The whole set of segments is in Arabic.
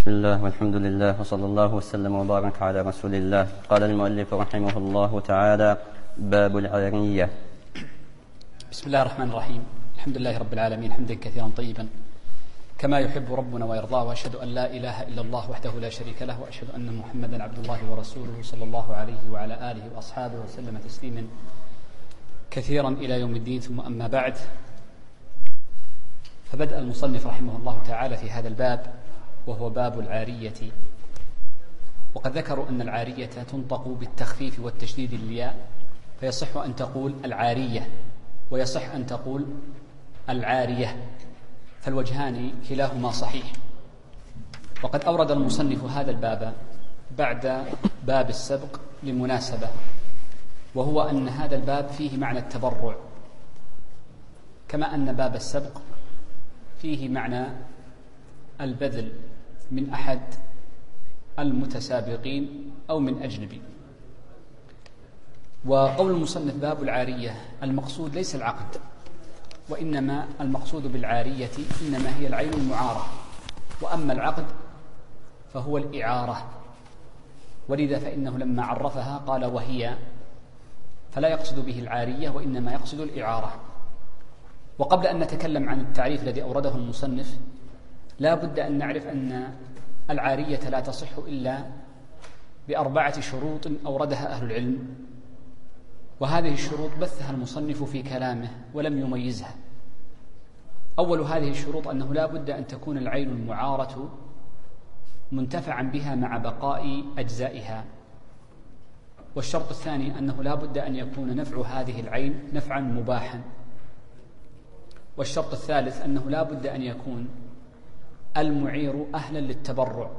بسم الله والحمد لله وصلى الله وسلم وبارك على رسول الله. قال المؤلف رحمه الله تعالى: باب العارية. بسم الله الرحمن الرحيم. الحمد لله رب العالمين حمدا كثيرا طيبا كما يحب ربنا ويرضاه، وأشهد أن لا إله إلا الله وحده لا شريك له، وأشهد أن محمدا عبد الله ورسوله صلى الله عليه وعلى آله وأصحابه وسلم تسليما كثيرا إلى يوم الدين. ثم أما بعد، فبدأ المصنف رحمه الله تعالى في هذا الباب وهو باب العارية. وقد ذكروا أن العارية تنطق بالتخفيف والتشديد للياء، فيصح أن تقول العارية ويصح أن تقول العارية، فالوجهان كلاهما صحيح. وقد أورد المصنف هذا الباب بعد باب السبق لمناسبة، وهو أن هذا الباب فيه معنى التبرع، كما أن باب السبق فيه معنى البذل من أحد المتسابقين أو من أجنبي. وقول المصنف باب العارية، المقصود ليس العقد، وإنما المقصود بالعارية إنما هي العين المعارة، وأما العقد فهو الإعارة، ولذا فإنه لما عرفها قال وهي، فلا يقصد به العارية وإنما يقصد الإعارة. وقبل أن نتكلم عن التعريف الذي أورده المصنف، لا بد أن نعرف أن العارية لا تصح إلا ب4 شروط أوردها أهل العلم، وهذه الشروط بثها المصنف في كلامه ولم يميزها. أول هذه الشروط أنه لا بد أن تكون العين المعارة منتفعا بها مع بقاء أجزائها. والشرط الثاني أنه لا بد أن يكون نفع هذه العين نفعا مباحا. والشرط الثالث أنه لا بد أن يكون المعير أهلا للتبرع،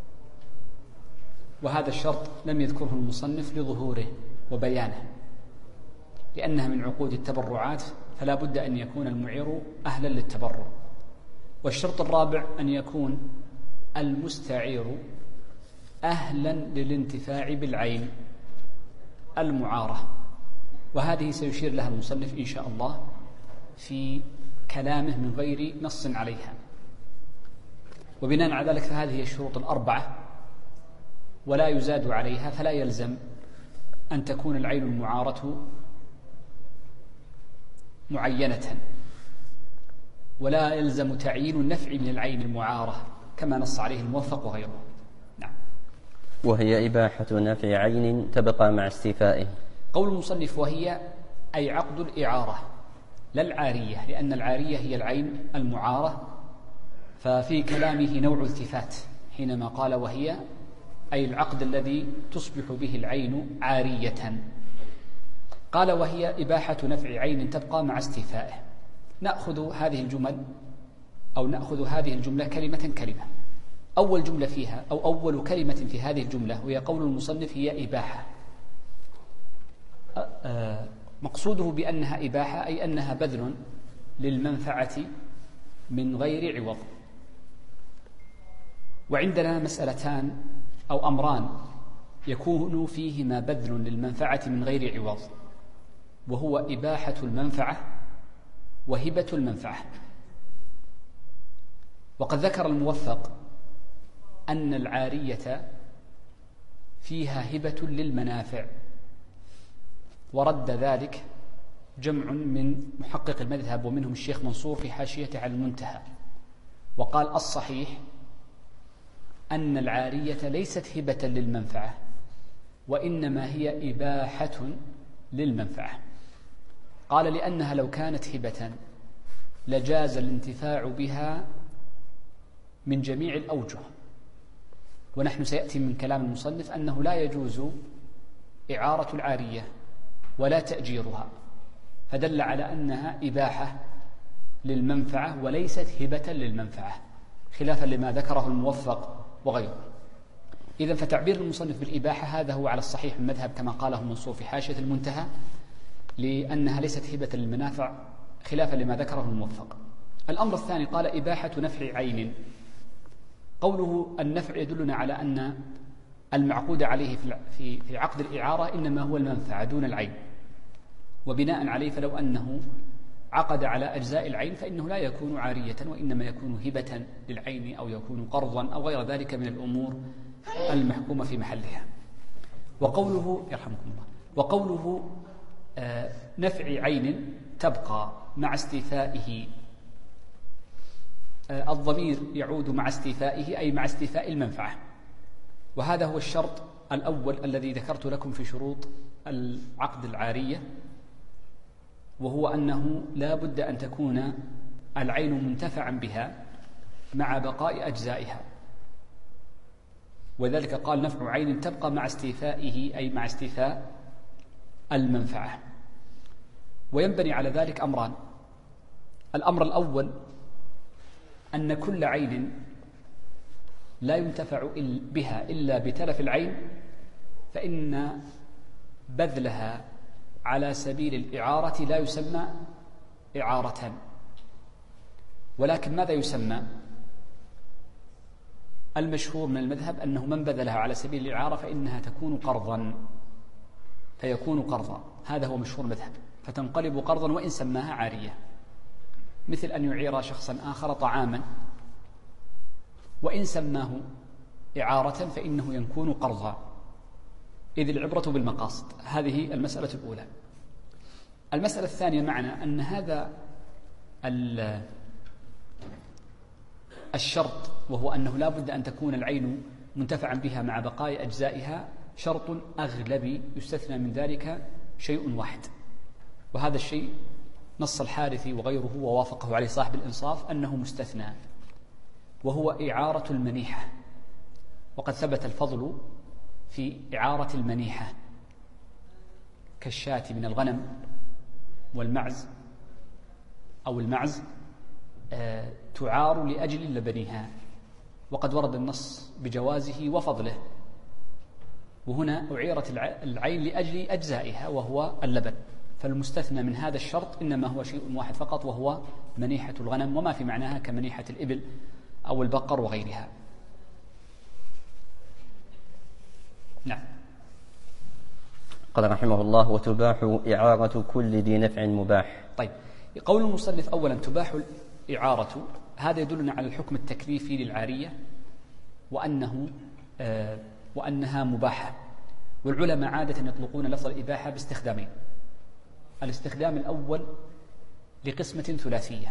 وهذا الشرط لم يذكره المصنف لظهوره وبيانه، لأنها من عقود التبرعات، فلا بد أن يكون المعير أهلا للتبرع. والشرط الرابع أن يكون المستعير أهلا للانتفاع بالعين المعارة، وهذه سيشير لها المصنف إن شاء الله في كلامه من غير نص عليها. وبناء على ذلك فهذه هي الشروط 4 ولا يزاد عليها، فلا يلزم أن تكون العين المعارة معينة، ولا يلزم تعيين النفع من العين المعارة كما نص عليه الموفق وغيره. نعم. وهي إباحة نفع عين تبقى مع استيفائه. قول المصنف وهي أي عقد الإعارة لا العارية، لأن العارية هي العين المعارة، ففي كلامه نوع التفات حينما قال وهي، أي العقد الذي تصبح به العين عارية. قال وهي إباحة نفع عين تبقى مع استيفائه. نأخذ هذه الجمل أو نأخذ هذه الجملة كلمة كلمة. أول جملة فيها أو أول كلمة في هذه الجملة وهي قول المصنف هي إباحة. مقصوده بأنها إباحة أي أنها بذل للمنفعة من غير عوض. وعندنا مسألتان أو أمران يكون فيهما بذل للمنفعة من غير عوض، وهو إباحة المنفعة وهبة المنفعة. وقد ذكر الموفق أن العارية فيها هبة للمنافع، ورد ذلك جمع من محقق المذهب ومنهم الشيخ منصور في حاشيته على المنتهى، وقال الصحيح أن العارية ليست هبة للمنفعة، وإنما هي إباحة للمنفعة. قال لأنها لو كانت هبة لجاز الانتفاع بها من جميع الأوجه، ونحن سيأتي من كلام المصنف أنه لا يجوز إعارة العارية ولا تأجيرها، فدل على أنها إباحة للمنفعة وليست هبة للمنفعة، خلافا لما ذكره الموفق وغيره. إذن فتعبير المصنف بالإباحة هذا هو على الصحيح المذهب كما قاله منصور في حاشية المنتهى، لأنها ليست هبة للمنافع خلافا لما ذكره الموفق. الأمر الثاني قال إباحة نفع عين. قوله النفع يدلنا على أن المعقود عليه في عقد الإعارة إنما هو المنفعة دون العين، وبناء عليه فلو أنه عقد على أجزاء العين فإنه لا يكون عارية، وإنما يكون هبة للعين أو يكون قرضا أو غير ذلك من الأمور المحكومة في محلها. وقوله يرحمكم الله، وقوله نفع عين تبقى مع استيفائه، الضمير يعود مع استيفائه أي مع استيفاء المنفعة، وهذا هو الشرط الأول الذي ذكرت لكم في شروط العقد العارية، وهو أنه لا بد أن تكون العين منتفعا بها مع بقاء أجزائها، وذلك قال نفع عين تبقى مع استيفائه أي مع استيفاء المنفعة. وينبني على ذلك أمران: الأمر الأول أن كل عين لا ينتفع بها إلا بتلف العين، فإن بذلها على سبيل الإعارة لا يسمى إعارة، ولكن ماذا يسمى؟ المشهور من المذهب أنه من بذلها على سبيل الإعارة فإنها تكون قرضا، فيكون قرضا، هذا هو مشهور المذهب، فتنقلب قرضا وإن سماها عارية، مثل أن يعير شخصا آخر طعاما وإن سماه إعارة فإنه يكون قرضا، إذ العبرة بالمقاصد. هذه المسألة الأولى. المسألة الثانية معنى أن هذا الشرط، وهو أنه لا بد أن تكون العين منتفعا بها مع بقاء أجزائها، شرط أغلبي يستثنى من ذلك شيء واحد، وهذا الشيء نص الحارثي وغيره ووافقه عليه صاحب الإنصاف أنه مستثنى، وهو إعارة المنيحة. وقد ثبت الفضل في إعارة المنيحة كالشاة من الغنم والمعز أو المعز تعار لأجل لبنها، وقد ورد النص بجوازه وفضله، وهنا أعيرت العين لأجل أجزائها وهو اللبن، فالمستثنى من هذا الشرط إنما هو شيء واحد فقط، وهو منيحة الغنم وما في معناها كمنيحة الإبل أو البقر وغيرها. نعم. قال رحمه الله: وتباح إعارة كل ذي نفع مباح. طيب، قول المصنف أولا تباح الإعارة، هذا يدلنا على الحكم التكليفي للعارية وأنها مباحة. والعلماء عادة يطلقون لفظ الإباحة باستخدامين: الاستخدام الأول لقسمة ثلاثية،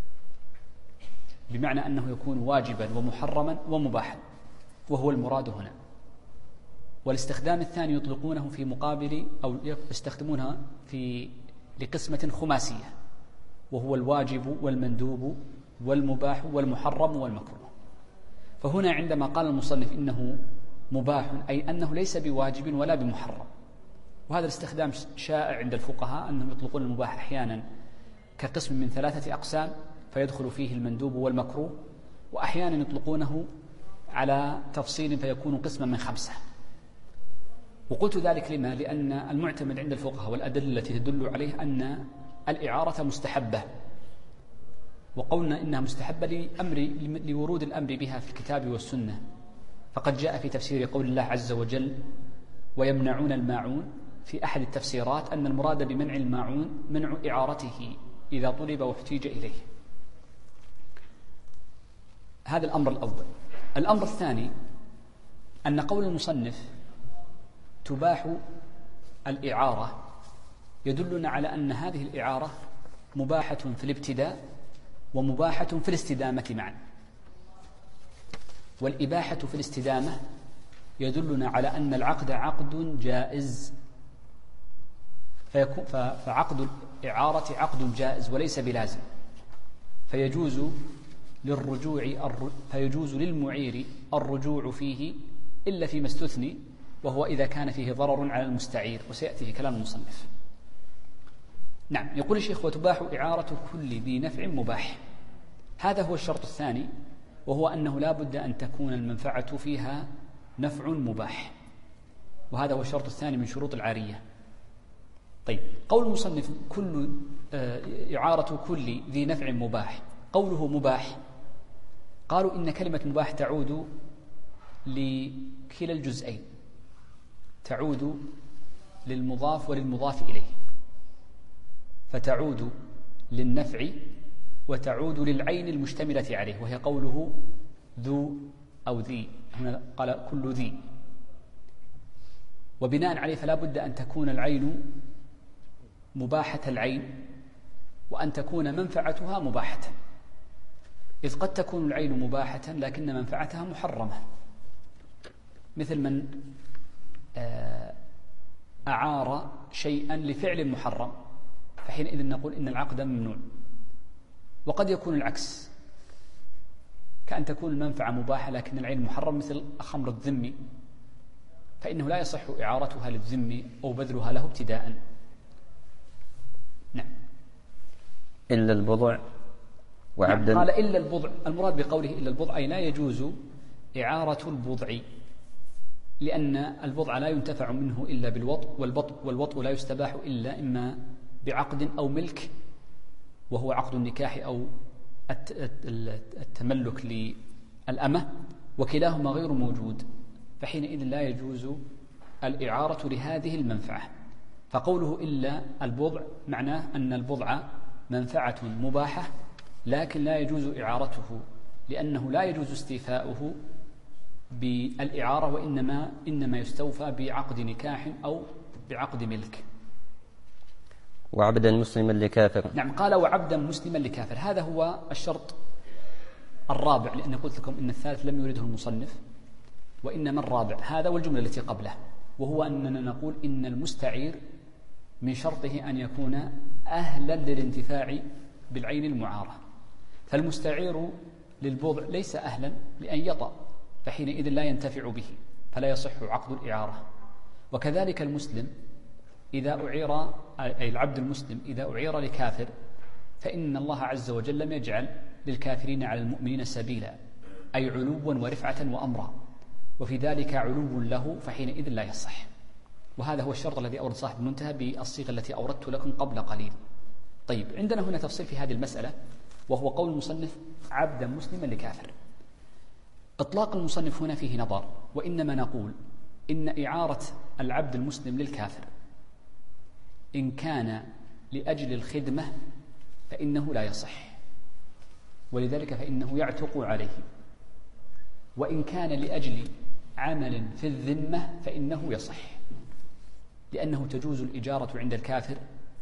بمعنى أنه يكون واجبا ومحرما ومباحا، وهو المراد هنا. والاستخدام الثاني يطلقونه في مقابل أو يستخدمونها لقسمة خماسية، وهو الواجب والمندوب والمباح والمحرم والمكروه. فهنا عندما قال المصنف إنه مباح أي أنه ليس بواجب ولا بمحرم، وهذا الاستخدام شائع عند الفقهاء أنهم يطلقون المباح أحيانا كقسم من 3 أقسام فيدخل فيه المندوب والمكروه، وأحيانا يطلقونه على تفصيل فيكون قسما من 5. وقلت ذلك لما؟ لأن المعتمد عند الفقهاء والأدلة التي تدل عليه أن الإعارة مستحبة، وقولنا إنها مستحبة لورود الأمر بها في الكتاب والسنة، فقد جاء في تفسير قول الله عز وجل: ويمنعون الماعون، في أحد التفسيرات أن المراد بمنع الماعون منع إعارته إذا طلب واحتيج إليه. هذا الأمر الأول. الأمر الثاني أن قول المصنف تباح الإعارة يدلنا على أن هذه الإعارة مباحة في الابتداء ومباحة في الاستدامة معا. والإباحة في الاستدامة يدلنا على أن العقد عقد جائز، فعقد الإعارة عقد جائز وليس بلازم، فيجوز للمعير الرجوع فيه إلا فيما استثني، وهو إذا كان فيه ضرر على المستعير، وسيأتي في كلام المصنف. نعم. يقول الشيخ: وتباح إعارة كل ذي نفع مباح. هذا هو الشرط الثاني، وهو أنه لا بد أن تكون المنفعة فيها نفع مباح، وهذا هو الشرط الثاني من شروط العارية. طيب، قول المصنف إعارة كل ذي نفع مباح، قوله مباح، قالوا إن كلمة مباح تعود لكلا الجزئين، تعود للمضاف وللمضاف إليه، فتعود للنفع وتعود للعين المشتملة عليه، وهي قوله ذو أو ذي، هنا قال كل ذي، وبناء عليه فلا بد أن تكون العين مباحة العين وأن تكون منفعتها مباحة، إذ قد تكون العين مباحة لكن منفعتها محرمة، مثل من أعار شيئا لفعل محرم، فحينئذ نقول إن العقد ممنوع. وقد يكون العكس، كأن تكون المنفعة مباحة لكن العين محرم، مثل خمر الذم، فإنه لا يصح إعارتها للذم أو بذلها له ابتداء. نعم. إلا البضع وعبدا. قال إلا البضع، المراد بقوله إلا البضع أي لا يجوز إعارة البضع، لأن البضع لا ينتفع منه إلا بالوطء، والوطء لا يستباح إلا إما بعقد أو ملك، وهو عقد النكاح أو التملك للأمة، وكلاهما غير موجود، فحينئذ لا يجوز الإعارة لهذه المنفعة. فقوله إلا البضع معناه أن البضع منفعة مباحة لكن لا يجوز إعارته، لأنه لا يجوز استيفاؤه بالإعارة، وإنما يستوفى بعقد نكاح أو بعقد ملك. وعبدا مسلما لكافر. نعم، قال وعبدا مسلما لكافر، هذا هو الشرط الرابع، لأن قلت لكم إن الثالث لم يرده المصنف، وإنما الرابع هذا والجملة التي قبله، وهو أننا نقول إن المستعير من شرطه أن يكون أهلا للانتفاع بالعين المعارة، فالمستعير للبضع ليس أهلا لأن يطأ، فحينئذ لا ينتفع به، فلا يصح عقد الإعارة. وكذلك المسلم إذا أعير، أي العبد المسلم إذا أعير لكافر، فإن الله عز وجل لم يجعل للكافرين على المؤمنين سبيلا، أي علوا ورفعة وأمرا، وفي ذلك علو له، فحينئذ لا يصح. وهذا هو الشرط الذي أورد صاحب المنتهى بالصيغة التي أوردت لكم قبل قليل. طيب، عندنا هنا تفصيل في هذه المسألة، وهو قول المصنف عبدا مسلما لكافر. إطلاق المصنف هنا فيه نظر، وإنما نقول إن إعارة العبد المسلم للكافر إن كان لأجل الخدمة فإنه لا يصح، ولذلك فإنه يعتق عليه، وإن كان لأجل عمل في الذمة فإنه يصح، لأنه تجوز الإجارة عند الكافر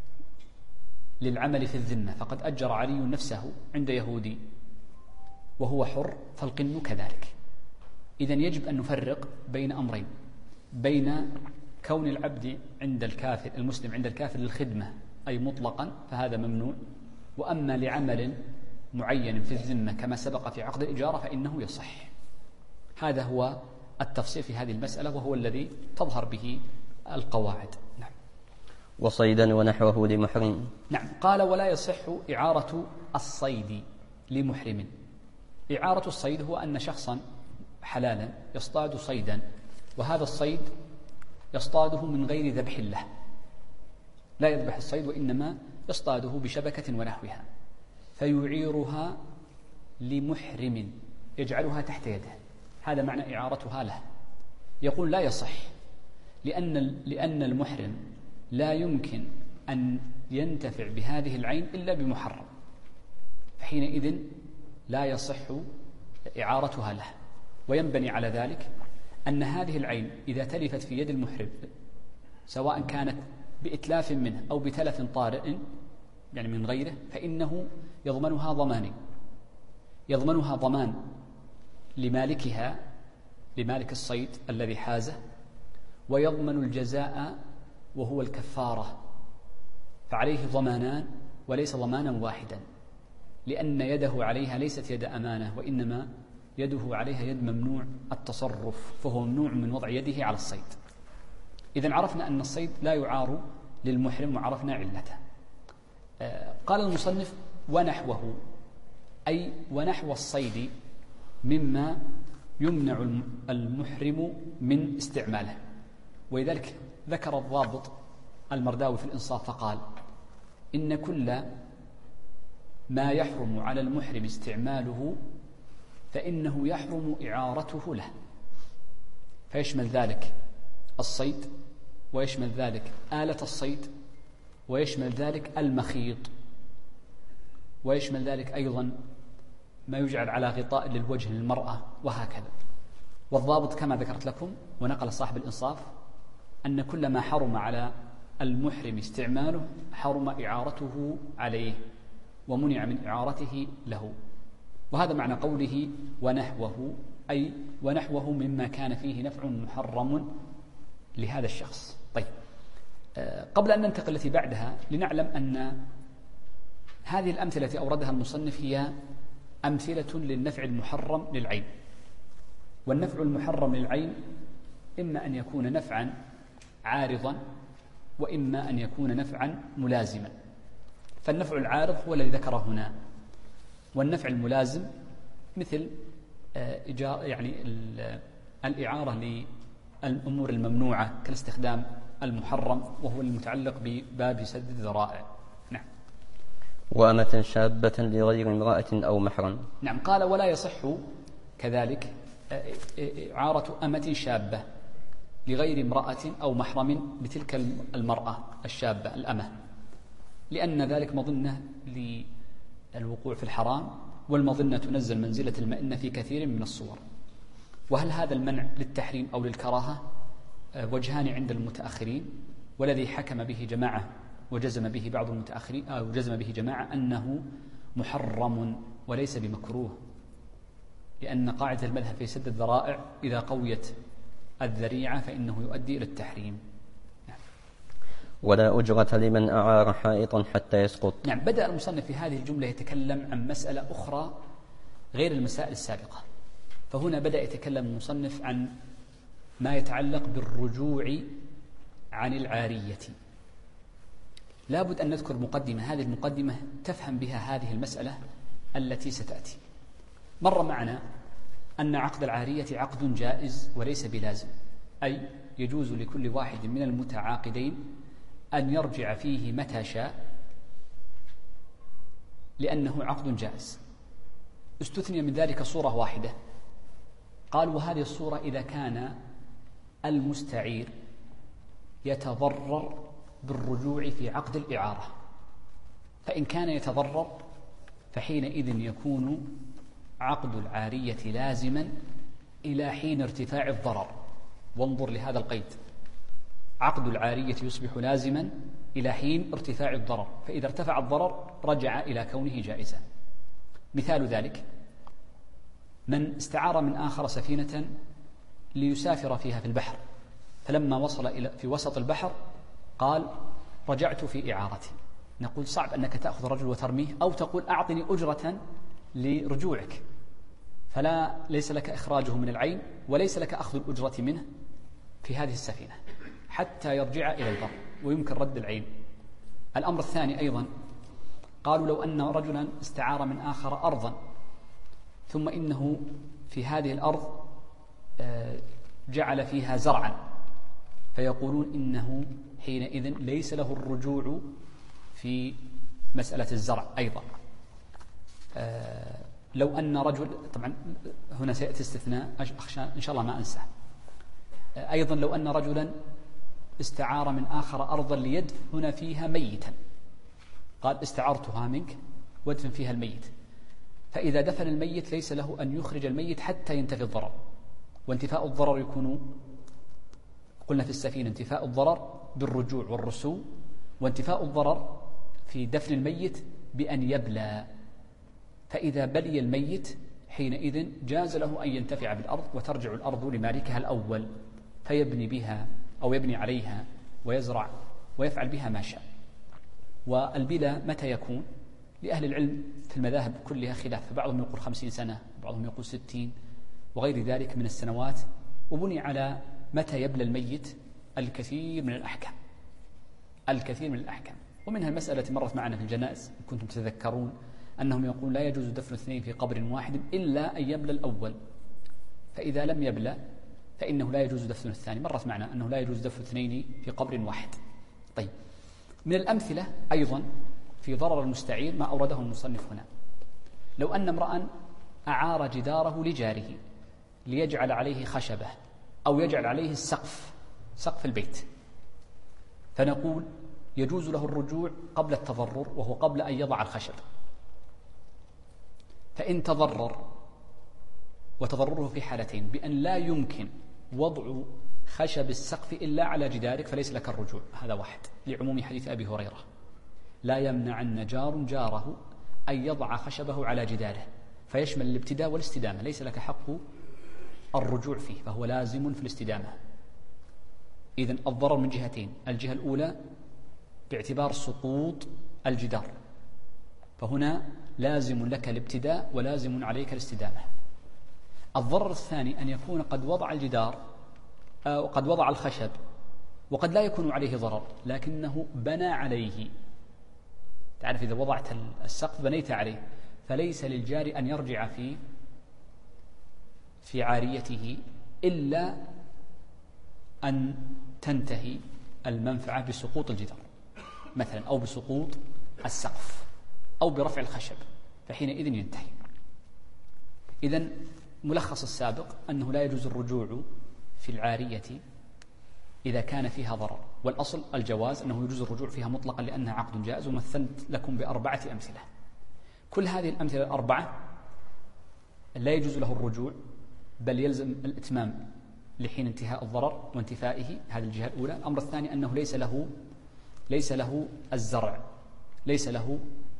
للعمل في الذمة، فقد أجر علي نفسه عند يهودي وهو حر، فالقن كذلك. إذن يجب أن نفرق بين أمرين، بين كون العبد عند الكافر المسلم عند الكافر للخدمة أي مطلقا فهذا ممنوع، وأما لعمل معين في الذمة كما سبق في عقد الإجارة فإنه يصح. هذا هو التفصيل في هذه المسألة، وهو الذي تظهر به القواعد. نعم. وصيدا ونحوه لمحرم. نعم، قال ولا يصح إعارة الصيد لمحرم. إعارة الصيد هو أن شخصا حلالا يصطاد صيدا، وهذا الصيد يصطاده من غير ذبح له، لا يذبح الصيد وإنما يصطاده بشبكة ونحوها، فيعيرها لمحرم يجعلها تحت يده، هذا معنى إعارتها له. يقول لا يصح، لأن المحرم لا يمكن أن ينتفع بهذه العين إلا بمحرم، فحينئذ لا يصح إعارتها له. وينبني على ذلك أن هذه العين إذا تلفت في يد المحرم، سواء كانت بإتلاف منه أو بتلف طارئ يعني من غيره، فإنه يضمنها ضمانين: يضمنها ضمان لمالكها، لمالك الصيد الذي حازه، ويضمن الجزاء وهو الكفارة، فعليه ضمانان وليس ضمانا واحدا، لأن يده عليها ليست يد أمانة، وإنما يده عليها يد ممنوع التصرف، فهو ممنوع من وضع يده على الصيد. إذن عرفنا أن الصيد لا يعار للمحرم وعرفنا علته. قال المصنف ونحوه، أي ونحو الصيد مما يمنع المحرم من استعماله. ولذلك ذكر الضابط المرداوي في الإنصاف فقال إن كل ما يحرم على المحرم استعماله فإنه يحرم إعارته له، فيشمل ذلك الصيد، ويشمل ذلك آلة الصيد، ويشمل ذلك المخيط. ويشمل ذلك أيضا ما يجعل على غطاء للوجه للمرأة وهكذا. والضابط كما ذكرت لكم ونقل صاحب الإنصاف أن كل ما حرم على المحرم استعماله حرم إعارته عليه ومنع من إعارته له. وهذا معنى قوله ونحوه، أي ونحوه مما كان فيه نفع محرم لهذا الشخص. طيب، قبل أن ننتقل التي بعدها لنعلم أن هذه الأمثلة التي أوردها المصنف هي أمثلة للنفع المحرم للعين. والنفع المحرم للعين إما أن يكون نفعا عارضا وإما أن يكون نفعا ملازما. فالنفع العارض هو الذي ذكره هنا، والنفع الملازم مثل يعني الإعارة للأمور الممنوعة كالاستخدام المحرم، وهو المتعلق بباب سد الذرائع. نعم. وأمة شابة لغير امرأة أو محرم. نعم. قال ولا يصح كذلك إعارة أمة شابة لغير امرأة أو محرم لتلك المرأة الشابة الأمة، لأن ذلك مظنة للوقوع في الحرام، والمظنة تنزل منزلة المئنة في كثير من الصور. وهل هذا المنع للتحريم أو للكراهة؟ وجهان عند المتأخرين، والذي حكم به جماعة وجزم به بعض المتأخرين أو جزم به جماعة أنه محرم وليس بمكروه، لأن قاعدة المذهب في سد الذرائع إذا قويت الذريعة فإنه يؤدي إلى التحريم. نعم. ولا أجرة لمن أعار حائطا حتى يسقط. نعم. بدأ المصنف في هذه الجملة يتكلم عن مسألة أخرى غير المسائل السابقة، فهنا بدأ يتكلم المصنف عن ما يتعلق بالرجوع عن العارية. لا بد أن نذكر مقدمة، هذه المقدمة تفهم بها هذه المسألة التي ستأتي. مر معنا أن عقد العارية عقد جائز وليس بلازم، أي يجوز لكل واحد من المتعاقدين أن يرجع فيه متى شاء لأنه عقد جائز. استثني من ذلك صورة واحدة، قال وهذه الصورة إذا كان المستعير يتضرر بالرجوع في عقد الإعارة، فإن كان يتضرر فحينئذ يكون عقد العارية لازما إلى حين ارتفاع الضرر. وانظر لهذا القيد، عقد العارية يصبح لازما إلى حين ارتفاع الضرر، فإذا ارتفع الضرر رجع إلى كونه جائزا. مثال ذلك من استعار من آخر سفينة ليسافر فيها في البحر، فلما وصل إلى في وسط البحر قال رجعت في إعارتي. نقول صعب أنك تأخذ رجل وترميه، أو تقول أعطني أجرة لرجوعك، فلا ليس لك إخراجه من العين وليس لك أخذ الأجرة منه في هذه السفينة حتى يرجع إلى البر ويمكن رد العين. الأمر الثاني أيضا قالوا لو أن رجلا استعار من آخر أرضا ثم إنه في هذه الأرض جعل فيها زرعا، فيقولون إنه حينئذ ليس له الرجوع في مسألة الزرع. أيضا لو أن رجل، طبعا هنا سيأتي استثناء أخشى إن شاء الله ما أنسى، أيضا لو أن رجلا استعار من آخر أرضا ليدفن فيها ميتا، قال استعرتها منك وادفن فيها الميت، فإذا دفن الميت ليس له أن يخرج الميت حتى ينتفي الضرر. وانتفاء الضرر يكون قلنا في السفينة انتفاء الضرر بالرجوع والرسوم، وانتفاء الضرر في دفن الميت بأن يبلى، فإذا بلي الميت حينئذ جاز له أن ينتفع بالأرض وترجع الأرض لمالكها الأول فيبني بها أو يبني عليها ويزرع ويفعل بها ما شاء. والبلا متى يكون؟ لأهل العلم في المذاهب كلها خلاف، فبعضهم يقول 50 سنة وبعضهم يقول 60 وغير ذلك من السنوات، وبني على متى يبلى الميت الكثير من الأحكام، الكثير من الأحكام. ومنها المسألة التي مرت معنا في الجنائز إن كنتم تتذكرون أنهم يقولون لا يجوز دفن اثنين في قبر واحد إلا أن يبلى الأول، فإذا لم يبلى فإنه لا يجوز دفن الثاني. مرت معنا أنه لا يجوز دفن اثنين في قبر واحد. طيب، من الأمثلة أيضا في ضرر المستعير ما أورده المصنف هنا، لو أن امرأ أعار جداره لجاره ليجعل عليه خشبة أو يجعل عليه السقف، سقف البيت، فنقول يجوز له الرجوع قبل التضرر وهو قبل أن يضع الخشب، فإن تضرر، وتضرره في حالتين: بأن لا يمكن وضع خشب السقف إلا على جدارك فليس لك الرجوع، هذا واحد، لعموم حديث أبي هريرة: لا يمنعن جار جاره أن يضع خشبه على جداره، فيشمل الابتداء والاستدامة، ليس لك حق الرجوع فيه، فهو لازم في الاستدامة. إذن الضرر من جهتين: الجهة الأولى باعتبار سقوط الجدار، فهنا لازم لك الابتداء ولازم عليك الاستدامة. الضرر الثاني أن يكون قد وضع الجدار أو قد وضع الخشب وقد لا يكون عليه ضرر، لكنه بنى عليه. تعرف إذا وضعت السقف بنيت عليه، فليس للجار أن يرجع في عاريته إلا أن تنتهي المنفعة بسقوط الجدار مثلا، أو بسقوط السقف، أو برفع الخشب، فحينئذ ينتهي. إذن ملخص السابق أنه لا يجوز الرجوع في العارية إذا كان فيها ضرر، والأصل الجواز، أنه يجوز الرجوع فيها مطلقا لأنها عقد جائز، ومثلت لكم ب4 أمثلة. كل هذه الأمثلة ال4 لا يجوز له الرجوع، بل يلزم الإتمام لحين انتهاء الضرر وانتفائه، هذه الجهة الأولى. الأمر الثاني أنه ليس له الزرع، ليس له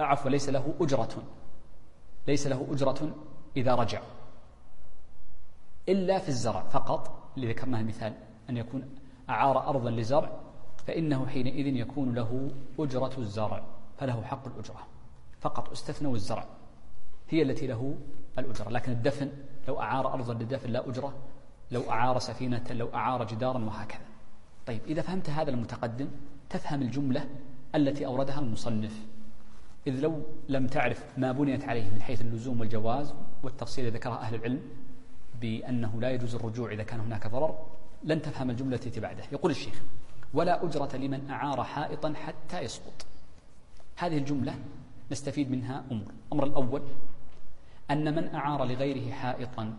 أجرة إذا رجع، إلا في الزرع فقط، اللي ذكرناه المثال أن يكون أعار أرضا لزرع، فإنه حينئذ يكون له أجرة الزرع، فله حق الأجرة فقط، استثنوا الزرع هي التي له الأجرة. لكن الدفن، لو أعار أرضا للدفن لا أجرة، لو أعار سفينة، لو أعار جدارا، وهكذا. طيب، إذا فهمت هذا المتقدم تفهم الجملة التي أوردها المصنف، إذ لو لم تعرف ما بنيت عليه من حيث اللزوم والجواز والتفصيل الذي ذكرها أهل العلم بأنه لا يجوز الرجوع إذا كان هناك ضرر، لن تفهم الجملة التي بعده. يقول الشيخ: ولا أجرة لمن أعار حائطا حتى يسقط. هذه الجملة نستفيد منها أمور. الأمر الأول أن من أعار لغيره حائطا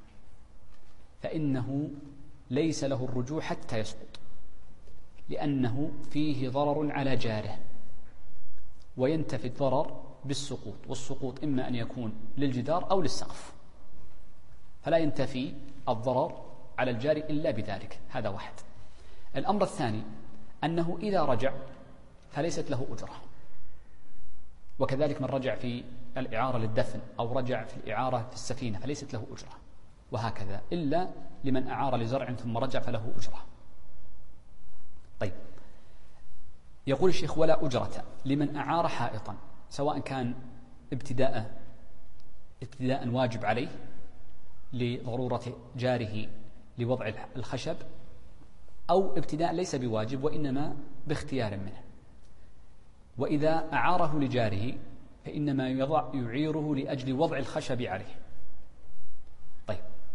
فإنه ليس له الرجوع حتى يسقط، لأنه فيه ضرر على جاره، وينتفي الضرر بالسقوط، والسقوط إما أن يكون للجدار أو للسقف، فلا ينتفي الضرر على الجار إلا بذلك. هذا واحد. الأمر الثاني أنه إذا رجع فليست له أجرة، وكذلك من رجع في الإعارة للدفن أو رجع في الإعارة في السفينة فليست له أجرة، وهكذا، إلا لمن أعار لزرع ثم رجع فله أجرة. طيب، يقول الشيخ: ولا أجرة لمن أعار حائطا، سواء كان ابتداء واجب عليه لضرورة جاره لوضع الخشب، أو ابتداء ليس بواجب وإنما باختيار منه. وإذا أعاره لجاره فإنما يعيره لأجل وضع الخشب عليه. طيب،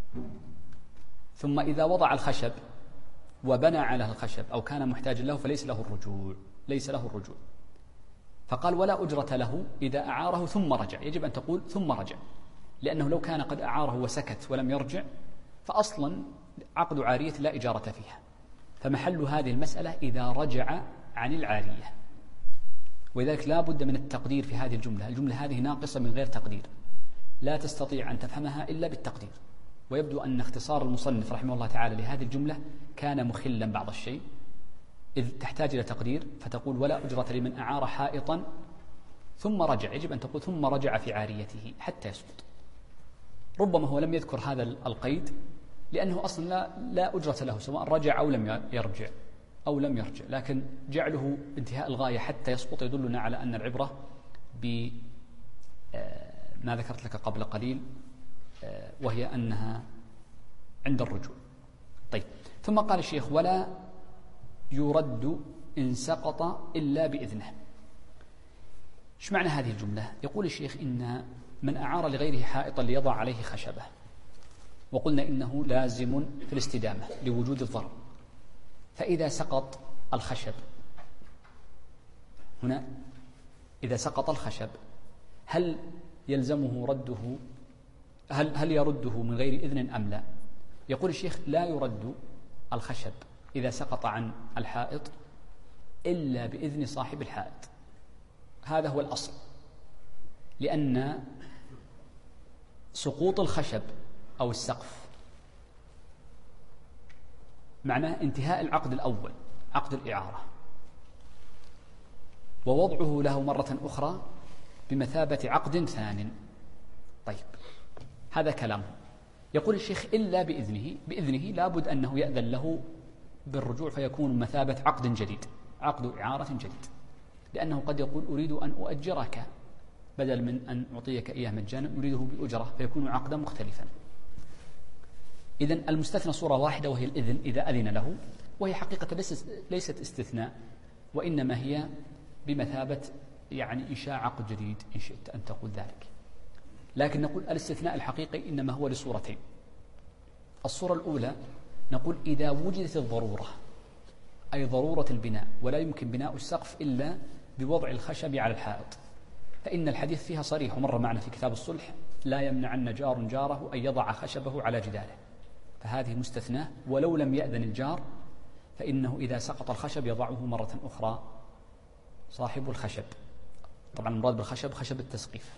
ثم إذا وضع الخشب وبنى على الخشب أو كان محتاجا له فليس له الرجوع. فقال: ولا أجرة له إذا أعاره ثم رجع. يجب أن تقول ثم رجع، لأنه لو كان قد أعاره وسكت ولم يرجع فأصلا عقد عارية لا إجارة فيها، فمحل هذه المسألة إذا رجع عن العارية. ولذلك لا بد من التقدير في هذه الجملة هذه ناقصة من غير تقدير، لا تستطيع أن تفهمها إلا بالتقدير. ويبدو أن اختصار المصنف رحمه الله تعالى لهذه الجملة كان مخلا بعض الشيء، إذ تحتاج إلى تقدير، فتقول: ولا أجرة لمن أعار حائطا ثم رجع. يجب أن تقول ثم رجع في عاريته حتى يسقط. ربما هو لم يذكر هذا القيد لأنه أصلا لا أجرة له، سواء رجع أو لم يرجع، لكن جعله انتهاء الغاية حتى يسقط يدلنا على أن العبرة بما ذكرت لك قبل قليل، وهي أنها عند الرجوع. طيب، ثم قال الشيخ: ولا يرد إن سقط إلا بإذنه. ايش معنى هذه الجملة؟ يقول الشيخ: إن من أعار لغيره حائطا ليضع عليه خشبة، وقلنا إنه لازم في الاستدامة لوجود الضرر، فإذا سقط الخشب هنا، إذا سقط الخشب هل يلزمه رده؟ هل يرده من غير إذن أم لا؟ يقول الشيخ: لا يرد الخشب إذا سقط عن الحائط إلا بإذن صاحب الحائط. هذا هو الأصل، لأن سقوط الخشب أو السقف معناه انتهاء العقد الأول، عقد الإعارة، ووضعه له مرة أخرى بمثابة عقد ثان. طيب، هذا كلامه. يقول الشيخ إلا بإذنه لابد أنه يأذن له بالرجوع فيكون مثابة عقد جديد، عقد إعارة جديد، لأنه قد يقول أريد أن أؤجرك بدل من أن أعطيك إياه مجانا أريده بأجرة، فيكون عقدا مختلفا. إذن المستثنى صورة واحدة وهي الإذن إذا أذن له، وهي حقيقة ليست استثناء، وإنما هي بمثابة يعني إنشاء عقد جديد إن شئت أن تقول ذلك. لكن نقول الاستثناء الحقيقي إنما هو لصورتين. الصورة الأولى نقول إذا وجدت الضرورة، أي ضرورة البناء، ولا يمكن بناء السقف إلا بوضع الخشب على الحائط، فإن الحديث فيها صريح ومر معنا في كتاب الصلح: لا يمنعن جار جاره أن يضع خشبه على جداره. فهذه مستثناة، ولو لم يأذن الجار فإنه إذا سقط الخشب يضعه مرة أخرى صاحب الخشب. طبعا المراد بالخشب خشب التسقيف.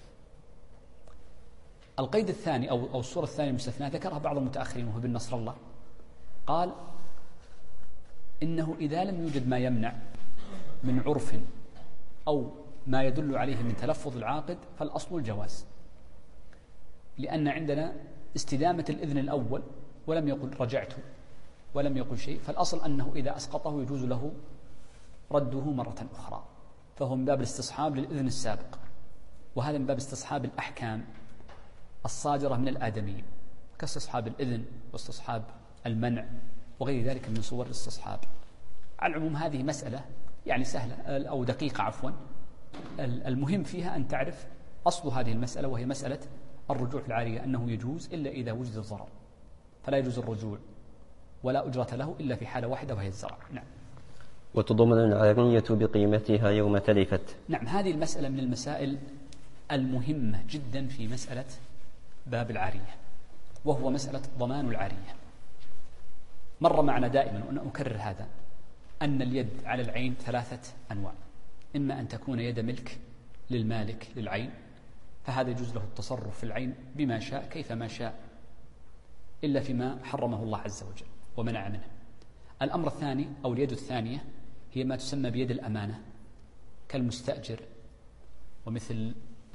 القيد الثاني أو الصورة الثانية المستثناة ذكرها بعض المتأخرين وهو ابن نصر الله، قال إنه إذا لم يوجد ما يمنع من عرف أو ما يدل عليه من تلفظ العاقد فالأصل الجواز، لأن عندنا استدامة الإذن الأول ولم يقل رجعت ولم يقل شيء، فالأصل أنه إذا أسقطه يجوز له رده مرة أخرى، فهو من باب الاستصحاب للإذن السابق، وهذا من باب استصحاب الأحكام الصادرة من الآدميين كاستصحاب الإذن واستصحاب المنع وغير ذلك من صور الاستصحاب. على العموم هذه مسألة يعني سهلة أو دقيقة عفوا، المهم فيها أن تعرف أصل هذه المسألة، وهي مسألة الرجوع في العارية أنه يجوز إلا إذا وجد الضرر، فلا يجوز الرجوع ولا أجرة له إلا في حالة واحدة وهي الزرع. نعم. وتضمن العارية بقيمتها يوم تلفت. نعم، هذه المسألة من المسائل المهمة جدا في مسألة باب العارية، وهو مسألة ضمان العارية. مر معنا دائما وأنا أكرر هذا أن اليد على العين 3 أنواع: إما أن تكون يد ملك للمالك للعين، فهذا يجوز له التصرف في العين بما شاء كيفما شاء إلا فيما حرمه الله عز وجل ومنع منه. الأمر الثاني أو اليد الثانية هي ما تسمى بيد الأمانة، كالمستأجر ومثل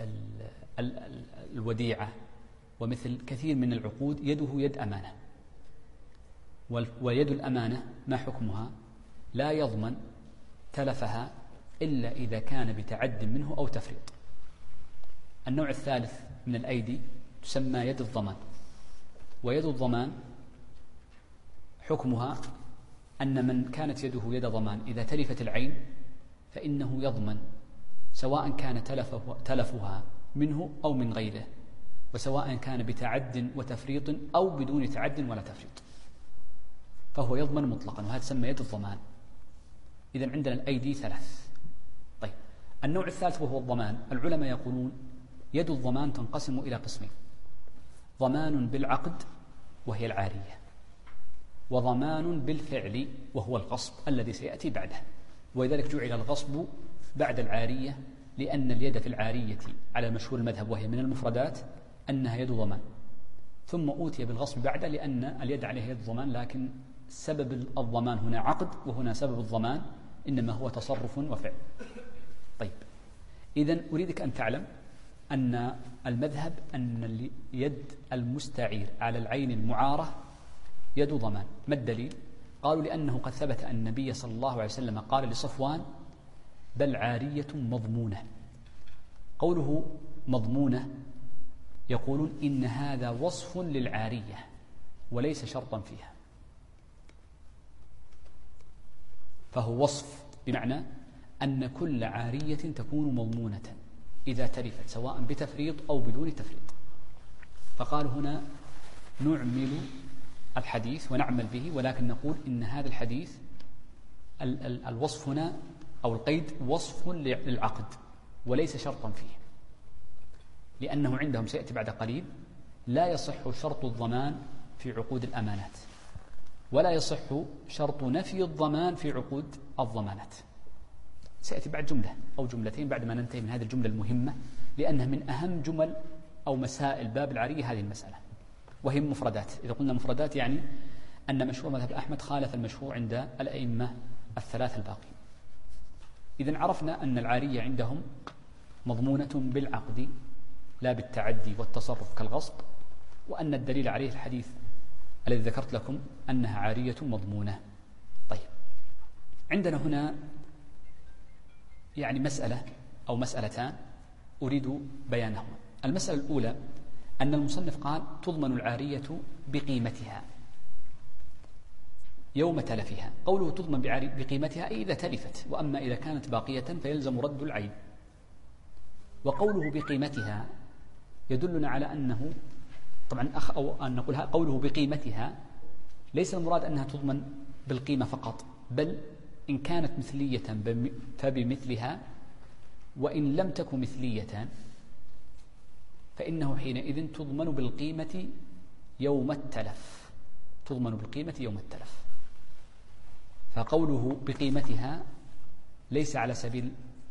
الوديعة ومثل كثير من العقود يده يد أمانة. ويد الأمانة ما حكمها؟ لا يضمن تلفها إلا إذا كان بتعد منه أو تفريط. النوع الثالث من الأيدي تسمى يد الضمان، ويد الضمان حكمها أن من كانت يده يد ضمان إذا تلفت العين فإنه يضمن، سواء كان تلفها منه أو من غيره، وسواء كان بتعد وتفريط أو بدون تعد ولا تفريط، فهو يضمن مطلقا، وهذا تسمى يد الضمان. إذن عندنا الأيدي 3. طيب، النوع الثالث وهو الضمان. العلماء يقولون يد الضمان تنقسم إلى قسمين: ضمان بالعقد وهي العارية، وضمان بالفعل وهو الغصب الذي سيأتي بعده. ولذلك جعل الغصب بعد العارية، لأن اليد في العارية على مشهور المذهب وهي من المفردات أنها يد ضمان، ثم أوتي بالغصب بعده لأن اليد عليها يد ضمان، لكن سبب الضمان هنا عقد، وهنا سبب الضمان إنما هو تصرف وفعل. طيب، إذن أريدك أن تعلم أن المذهب أن يد المستعير على العين المعارة يد ضمان. ما الدليل؟ قالوا لأنه قد ثبت أن النبي صلى الله عليه وسلم قال لصفوان: بل عارية مضمونة. قوله مضمونة يقولون إن هذا وصف للعارية وليس شرطا فيها، فهو وصف بمعنى أن كل عارية تكون مضمونة إذا تلفت سواء بتفريط أو بدون تفريط. فقالوا هنا نعمل الحديث ونعمل به، ولكن نقول إن هذا الحديث الوصف هنا أو القيد وصف للعقد وليس شرطا فيه، لأنه عندهم سيأتي بعد قليل لا يصح شرط الضمان في عقود الأمانات، ولا يصح شرط نفي الضمان في عقود الضمانات. سيأتي بعد جملة أو جملتين بعد ما ننتهي من هذه الجملة المهمة، لأنها من أهم جمل أو مسائل باب العارية هذه المسألة، وهي مفردات. إذا قلنا مفردات يعني أن مشهور مذهب أحمد خالف المشهور عند الأئمة الثلاثة الباقين. إذن عرفنا أن العارية عندهم مضمونة بالعقد لا بالتعدي والتصرف كالغصب، وأن الدليل عليه الحديث الذي ذكرت لكم أنها عارية مضمونة. طيب، عندنا هنا يعني مسألة أو مسألتان أريد بيانهما. المسألة الأولى أن المصنف قال تضمن العارية بقيمتها يوم تلفها. قوله تضمن بقيمتها أي إذا تلفت، وأما إذا كانت باقية فيلزم رد العين. وقوله بقيمتها يدلنا على أنه طبعا أو أن نقول قوله بقيمتها ليس المراد أنها تضمن بالقيمة فقط، بل إن كانت مثلية فبمثلها، وإن لم تكن مثلية فإنه حينئذ تضمن بالقيمة يوم التلف. تضمن بالقيمة يوم التلف. فقوله بقيمتها ليس على سبيل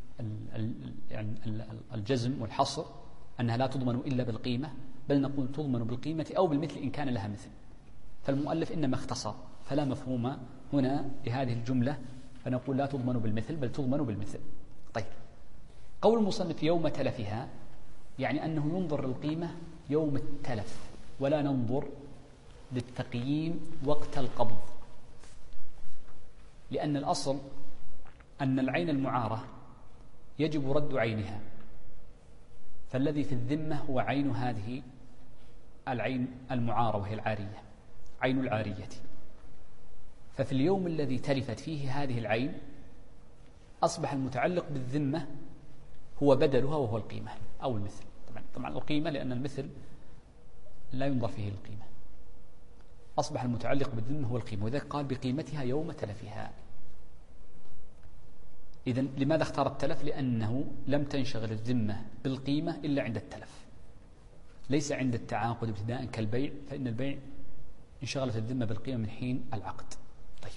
الجزم والحصر أنها لا تضمن إلا بالقيمة، بل نقول تضمن بالقيمة أو بالمثل إن كان لها مثل. فالمؤلف إنما اختصر، فلا مفهوم هنا لهذه الجملة، فنقول لا تضمن بالمثل بل تضمن بالمثل. طيب، قول المصنف يوم تلفها يعني أنه ينظر للقيمة يوم التلف، ولا ننظر للتقييم وقت القبض، لأن الأصل أن العين المعارة يجب رد عينها، فالذي في الذمة هو عين هذه العين المعارة وهي العارية، عين العارية. ففي اليوم الذي تلفت فيه هذه العين أصبح المتعلق بالذمة هو بدلها وهو القيمة أو المثل. طبعا القيمة لأن المثل لا ينظر فيه القيمة. أصبح المتعلق بالذمة هو القيمة، وذلك قال بقيمتها يوم تلفها. إذن لماذا اختار التلف؟ لأنه لم تنشغل الذمة بالقيمة إلا عند التلف، ليس عند التعاقد ابتداء كالبيع، فإن البيع انشغلت الذمة بالقيمة من حين العقد. طيب،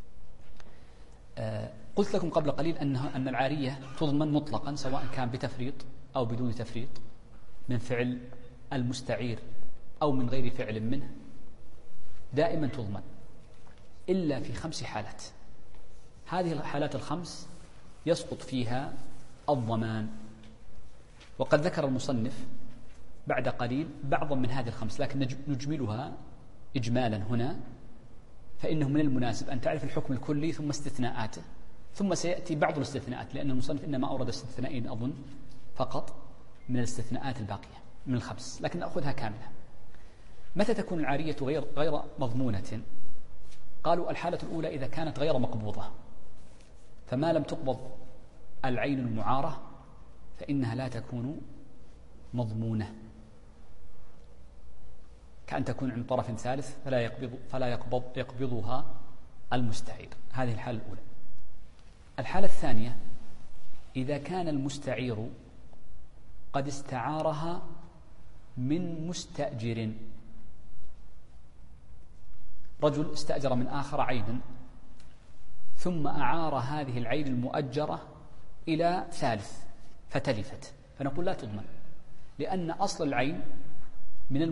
قلت لكم قبل قليل أن العارية تضمن مطلقا سواء كان بتفريط أو بدون تفريط، من فعل المستعير أو من غير فعل منه، دائما تضمن إلا في 5 حالات. هذه الحالات الخمس يسقط فيها الضمان، وقد ذكر المصنف بعد قليل بعضا من هذه ال5، لكن نجملها إجمالا هنا، فإنه من المناسب أن تعرف الحكم الكلي ثم استثناءاته، ثم سيأتي بعض الاستثناءات، لأن المصنف إنما أورد استثنائين أظن فقط من الاستثناءات الباقية من ال5، لكن نأخذها كاملة. متى تكون العارية غير مضمونة؟ قالوا الحالة الأولى إذا كانت غير مقبوضة، فما لم تقبض العين المعارة فإنها لا تكون مضمونة، كأن تكون عند طرف ثالث فلا يقبضها المستعير. هذه الحالة الأولى. الحالة الثانية إذا كان المستعير قد استعارها من مستأجر، رجل استأجر من آخر عينا ثم أعار هذه العين المؤجرة إلى ثالث فتلفت، فنقول لا تضمن، لأن أصل العين من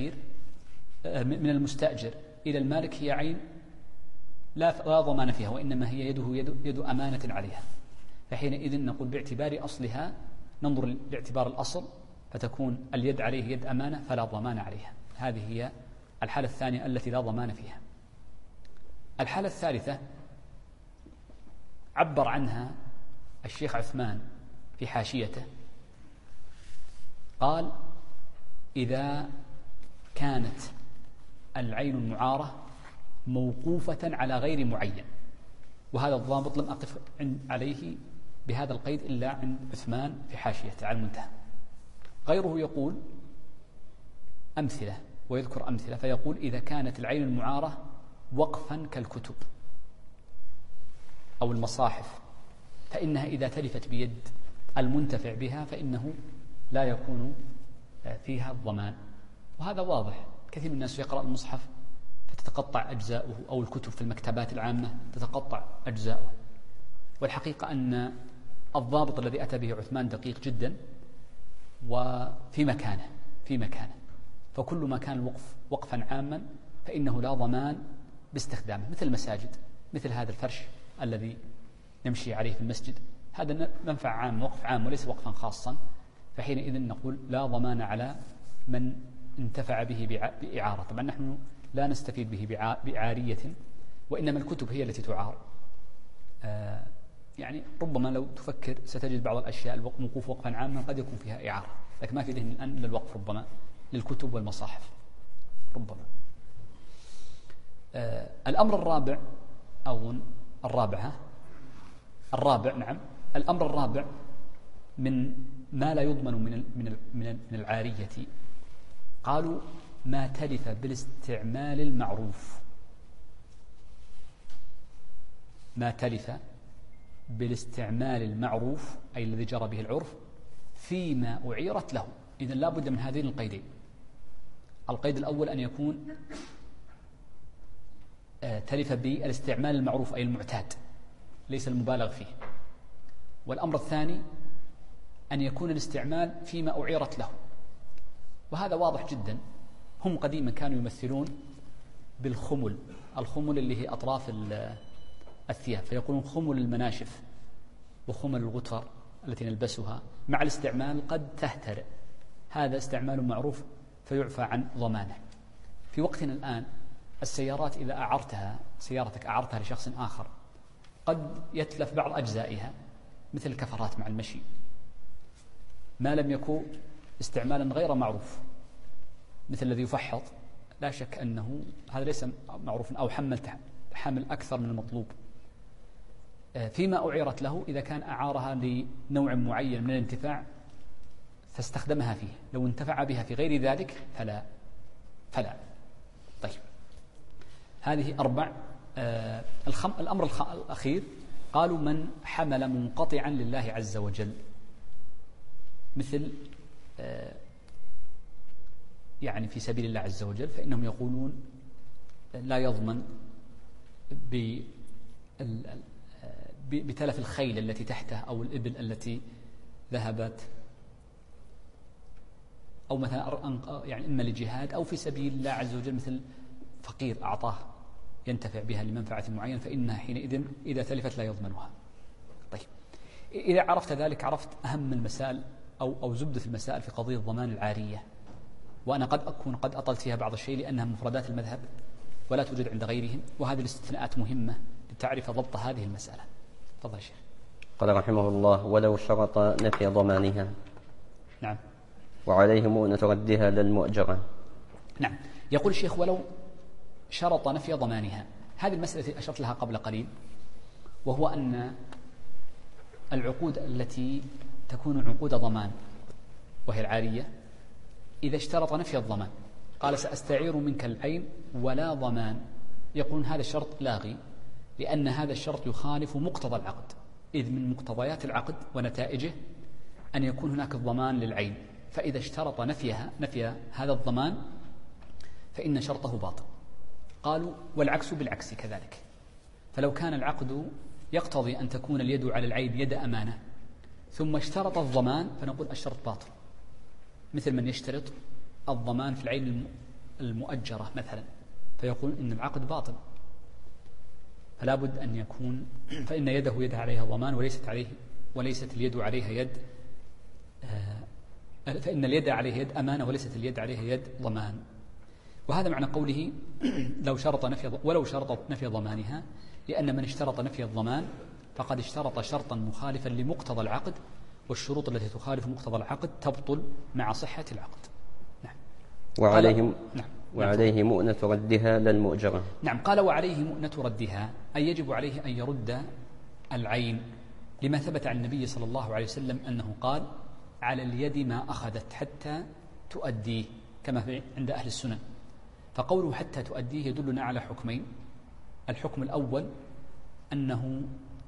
المستأجر إلى المالك هي عين لا ضمان فيها، وإنما هي يد أمانة عليها، فحينئذ نقول باعتبار أصلها ننظر لاعتبار الأصل، فتكون اليد عليه يد أمانة فلا ضمان عليها. هذه هي الحالة الثانية التي لا ضمان فيها. الحالة الثالثة عبر عنها الشيخ عثمان في حاشيته، قال إذا كانت العين المعارة موقوفة على غير معين، وهذا الضابط لم أقف عليه بهذا القيد إلا عند عثمان في حاشيته على المنتهى. غيره يقول أمثلة ويذكر أمثلة، فيقول إذا كانت العين المعارة وقفا كالكتب أو المصاحف فإنها إذا تلفت بيد المنتفع بها فإنه لا يكون فيها الضمان. وهذا واضح، كثير من الناس يقرأ المصحف فتتقطع أجزاؤه، أو الكتب في المكتبات العامة تتقطع أجزاؤه، والحقيقة أن الضابط الذي أتى به عثمان دقيق جدا وفي مكانه، في مكانه، فكل ما كان الوقف وقفا عاما فإنه لا ضمان باستخدامه، مثل المساجد، مثل هذا الفرش الذي نمشي عليه في المسجد، هذا منفع عام، وقف عام وليس وقفا خاصا، فحينئذ نقول لا ضمان على من انتفع به بإعارة. طبعا نحن لا نستفيد به بإعارية، وإنما الكتب هي التي تعار. يعني ربما لو تفكر ستجد بعض الأشياء الوقوف وقفا عاما قد يكون فيها إعارة، لكن ما في ذهن الآن إلا الوقف ربما للكتب والمصاحف ربما. الأمر الرابع أو الرابع نعم، الأمر الرابع من ما لا يضمن من العارية، قالوا ما تلف بالاستعمال المعروف، ما تلف بالاستعمال المعروف أي الذي جرى به العرف فيما أعيرت له. إذن لا بد من هذين القيدين. القيد الأول أن يكون تلف بالاستعمال المعروف أي المعتاد ليس المبالغ فيه، والأمر الثاني أن يكون الاستعمال فيما أعيرت له، وهذا واضح جدا. هم قديما كانوا يمثلون بالخمل، الخمل اللي هي أطراف الثياب، فيقولون خمل المناشف وخمل الغتر التي نلبسها مع الاستعمال قد تهترئ، هذا استعمال معروف فيعفى عن ضمانه. في وقتنا الآن السيارات إذا أعرتها، سيارتك أعرتها لشخص آخر، قد يتلف بعض أجزائها مثل الكفرات مع المشي، ما لم يكن استعمالا غير معروف، مثل الذي يفحط، لا شك أنه هذا ليس معروف، أو حمل أكثر من المطلوب. فيما أعيرت له إذا كان أعارها لنوع معين من الانتفاع فاستخدمها فيه، لو انتفع بها في غير ذلك فلا. طيب، هذه أربع. الأمر الأخير قالوا من حمل منقطعا لله عز وجل، مثل يعني في سبيل الله عز وجل، فإنهم يقولون لا يضمن بتلف الخيل التي تحته أو الإبل التي ذهبت، أو مثلا يعني إما لجهاد أو في سبيل الله عز وجل، مثل فقير أعطاه ينتفع بها لمنفعة معينة، فإنها حينئذ إذا تلفت لا يضمنها. طيب، إذا عرفت ذلك عرفت أهم المسائل أو زبدة المسائل في قضية ضمان العارية، وأنا قد أكون قد أطلت فيها بعض الشيء لأنها مفردات المذهب ولا توجد عند غيرهم، وهذه الاستثناءات مهمة لتعرف ضبط هذه المسألة. تفضل يا شيخ. قال رحمه الله: ولو شرط نفي ضمانها. نعم. وعليه مؤنة ردها للمؤجرة. نعم. يقول الشيخ: ولو شرط نفي ضمانها. هذه المسألة أشرت لها قبل قليل، وهو أن العقود التي تكون عقود ضمان وهي العارية إذا اشترط نفي الضمان، قال سأستعير منك العين ولا ضمان، يقولون هذا الشرط لاغي، لأن هذا الشرط يخالف مقتضى العقد، إذ من مقتضيات العقد ونتائجه أن يكون هناك الضمان للعين، فإذا اشترط نفي هذا الضمان فإن شرطه باطل. قالوا والعكس بالعكس كذلك، فلو كان العقد يقتضي أن تكون اليد على العين يد أمانة ثم اشترط الضمان فنقول الشرط باطل، مثل من يشترط الضمان في العين المؤجرة مثلا، فيقول إن العقد باطل، فلا بد أن يكون، فإن يده يد عليها ضمان وليست اليد عليها يد، فإن اليد عليها يد أمانة وليست اليد عليها يد ضمان. وهذا معنى قوله ولو شرط نفي ضمانها، لأن من اشترط نفي الضمان فقد اشترط شرطا مخالفا لمقتضى العقد، والشروط التي تخالف مقتضى العقد تبطل مع صحة العقد. نعم. وعليه مؤنة ردها للمؤجرة. نعم. قال وعليه مؤنة ردها، أي يجب عليه أن يرد العين، لما ثبت عن النبي صلى الله عليه وسلم أنه قال على اليد ما أخذت حتى تؤديه، كما في عند أهل السنن. فقوله حتى تؤديه يدلنا على حكمين: الحكم الأول أنه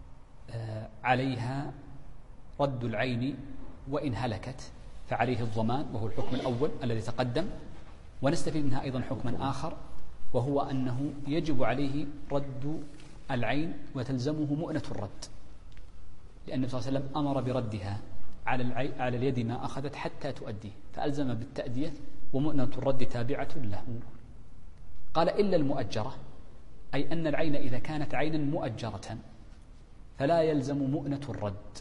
عليها رد العين وإن هلكت فعليه الضمان، وهو الحكم الأول الذي تقدم. ونستفيد منها أيضا حكما آخر، وهو أنه يجب عليه رد العين وتلزمه مؤنة الرد، لأن النبي صلى الله عليه وسلم أمر بردها على اليد ما أخذت حتى تؤديه، فألزم بالتأدية ومؤنة الرد تابعة له. قال إلا المؤجرة، أي أن العين إذا كانت عينا مؤجرة فلا يلزم مؤنة الرد.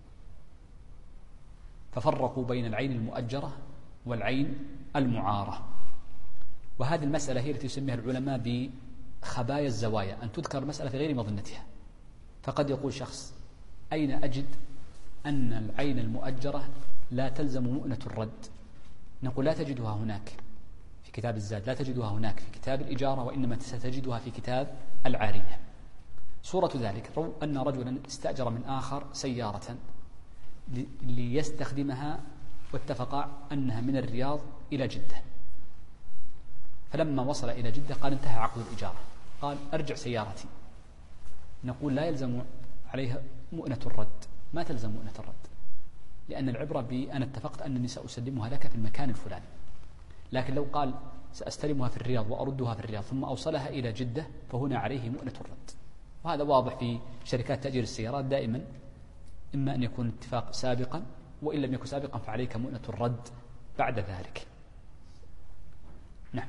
ففرقوا بين العين المؤجرة والعين المعارة. وهذه المسألة هي التي يسميها العلماء بخبايا الزوايا، أن تذكر المسألة في غير مظنتها. فقد يقول شخص: أين أجد أن العين المؤجرة لا تلزم مؤنة الرد؟ نقول: لا تجدها هناك في كتاب الزاد، لا تجدها هناك في كتاب الإجارة، وإنما ستجدها في كتاب العارية. صورة ذلك أن رجلا استأجر من آخر سيارة ليستخدمها، واتفقا أنها من الرياض إلى جدة. فلما وصل إلى جدة قال: انتهى عقد الإجارة. قال: أرجع سيارتي. نقول: لا يلزم عليها مؤنة الرد، ما تلزم مؤنة الرد، لأن العبرة بأنا اتفقت أنني سأسلمها لك في المكان الفلاني. لكن لو قال: سأستلمها في الرياض وأردها في الرياض ثم أوصلها إلى جدة، فهنا عليه مؤنة الرد. وهذا واضح في شركات تأجير السيارات دائما، إما أن يكون اتفاق سابقا، وإن لم يكن سابقا فعليك مؤنة الرد بعد ذلك. نعم.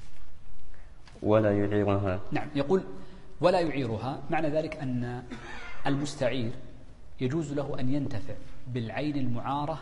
ولا يعيرها. نعم، يقول: ولا يعيرها، معنى ذلك أن المستعير يجوز له أن ينتفع بالعين المعارة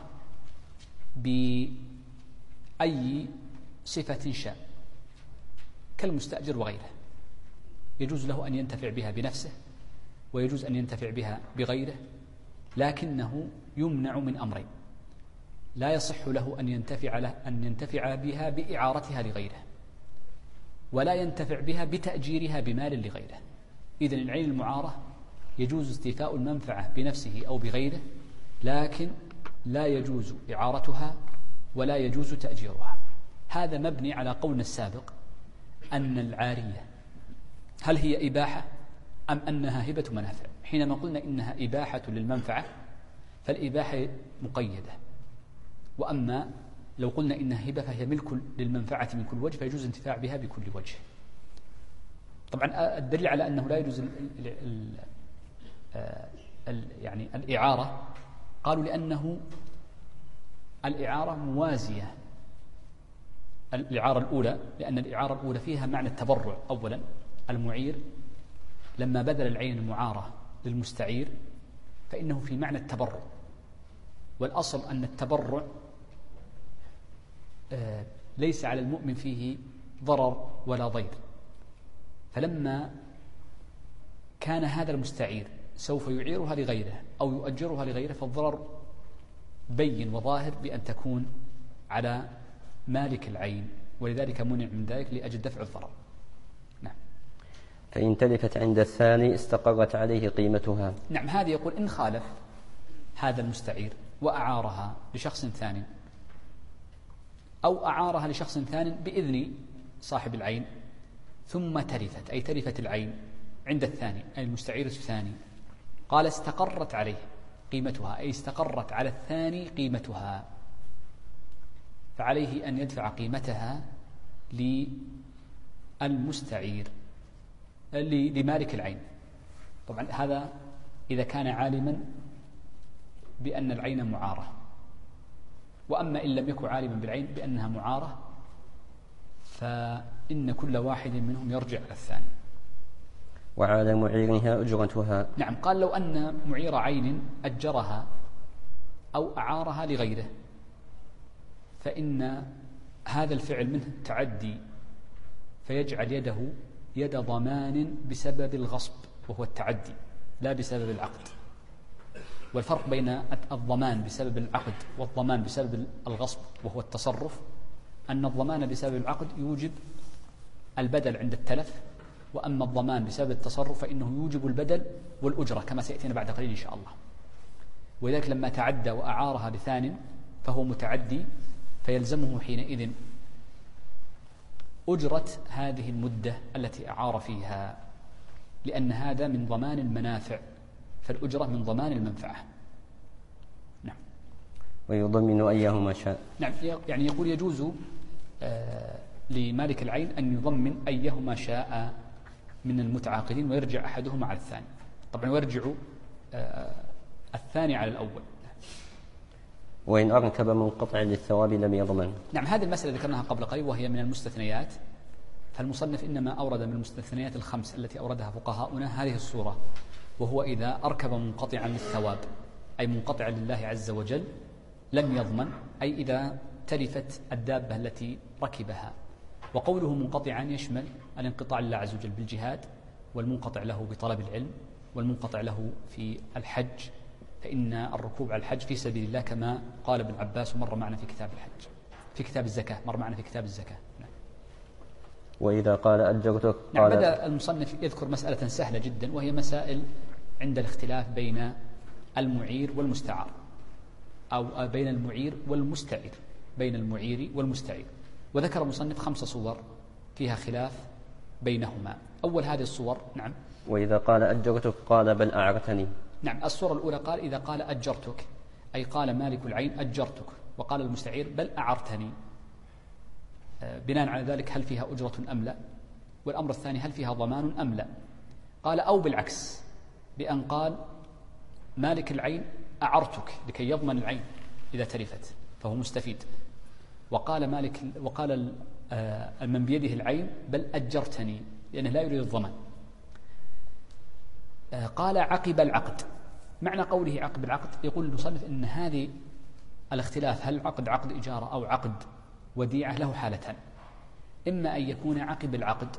بأي صفة شاء كالمستأجر وغيره. يجوز له أن ينتفع بها بنفسه، ويجوز أن ينتفع بها بغيره، لكنه يمنع من أمرين: لا يصح له أن ينتفع بها بإعارتها لغيره، ولا ينتفع بها بتأجيرها بمال لغيره. إذن العين المعارة يجوز استيفاء المنفعة بنفسه أو بغيره، لكن لا يجوز إعارتها ولا يجوز تأجيرها. هذا مبني على قولنا السابق أن العارية هل هي إباحة أم أنها هبة منافع. حينما قلنا إنها إباحة للمنفعة فالإباحة مقيدة، وأما لو قلنا إنها هبة فهي ملك للمنفعة من كل وجه، فيجوز انتفاع بها بكل وجه. طبعا الدليل على أنه لا يجوز يعني الإعارة، قالوا لأنه الإعارة موازية. الإعارة الأولى، لأن الإعارة الأولى فيها معنى التبرع. أولا المعير لما بذل العين المعارة للمستعير فإنه في معنى التبرع، والأصل أن التبرع ليس على المؤمن فيه ضرر ولا ضير. فلما كان هذا المستعير سوف يعيرها لغيره أو يؤجرها لغيره، فالضرر بين وظاهر بأن تكون على مالك العين، ولذلك منع من ذلك لأجل دفع الضرر. نعم. فإن تلفت عند الثاني استقرت عليه قيمتها. نعم، هذا يقول إن خالف هذا المستعير وأعارها لشخص ثاني، أو أعارها لشخص ثاني بإذن صاحب العين، ثم تلفت، أي تلفت العين عند الثاني أي المستعير الثاني، قال استقرت عليه قيمتها، أي استقرت على الثاني قيمتها، فعليه أن يدفع قيمتها للمستعير لمالك العين. طبعا هذا إذا كان عالما بأن العين معارة، وأما إن لم يكن عالما بالعين بأنها معارة فإن كل واحد منهم يرجع على الثاني. وعلى معيرها أجرتها. نعم، قال لو أن معير عين أجرها أو أعارها لغيره فإن هذا الفعل منه تعدي، فيجعل يده يد ضمان بسبب الغصب وهو التعدي لا بسبب العقد. والفرق بين الضمان بسبب العقد والضمان بسبب الغصب وهو التصرف أن الضمان بسبب العقد يوجب البدل عند التلف، وأما الضمان بسبب التصرف فإنه يوجب البدل والأجرة كما سيأتينا بعد قليل إن شاء الله. ولذلك لما تعدى وأعارها لثان فهو متعدي، فيلزمه حينئذ أجرة هذه المدة التي أعار فيها، لأن هذا من ضمان المنافع، فالأجرة من ضمان المنفعة. نعم. ويضمن أيهما شاء. نعم، يعني يقول يجوز لمالك العين أن يضمن أيهما شاء من المتعاقدين ويرجع أحدهما على الثاني. طبعا ويرجع الثاني على الأول. وإن أركب منقطع للثواب لم يضمن. نعم، هذه المسألة ذكرناها قبل قليل وهي من المستثنيات، فالمصنف إنما أورد من المستثنيات الخمس التي أوردها فقهاؤنا هذه الصورة، وهو إذا أركب منقطعا للثواب أي منقطعا لله عز وجل لم يضمن، أي إذا تلفت الدابة التي ركبها. وقوله منقطعا يشمل الانقطاع لله عز وجل بالجهاد، والمنقطع له بطلب العلم، والمنقطع له في الحج، فإن الركوب على الحج في سبيل الله كما قال ابن عباس ومر معنا في كتاب الحج في كتاب الزكاة، مر معنا في كتاب الزكاة. نعم. وإذا قال أجرتك نعم، بدأ المصنف يذكر مسألة سهلة جدا، وهي مسائل عند الاختلاف بين المعير والمستعار، أو بين المعير والمستعير، بين المعير والمستعير. وذكر المصنف 5 صور فيها خلاف بينهما. أول هذه الصور، نعم، وإذا قال أجرتك قال بل أعرتني. نعم، الصورة الأولى قال إذا قال أجرتك، أي قال مالك العين أجرتك، وقال المستعير بل أعرتني. بناء على ذلك هل فيها أجرة أم لا؟ والأمر الثاني هل فيها ضمان أم لا؟ قال أو بالعكس، بأن قال مالك العين أعرتك لكي يضمن العين إذا تلفت فهو مستفيد، وقال من بيده العين بل أجرتني لأنه لا يريد الضمان. قال عقب العقد. معنى قوله عقب العقد يقول المصنف إن هذه الاختلاف هل عقد إجارة أو عقد وديعة له حالتان، إما أن يكون عقب العقد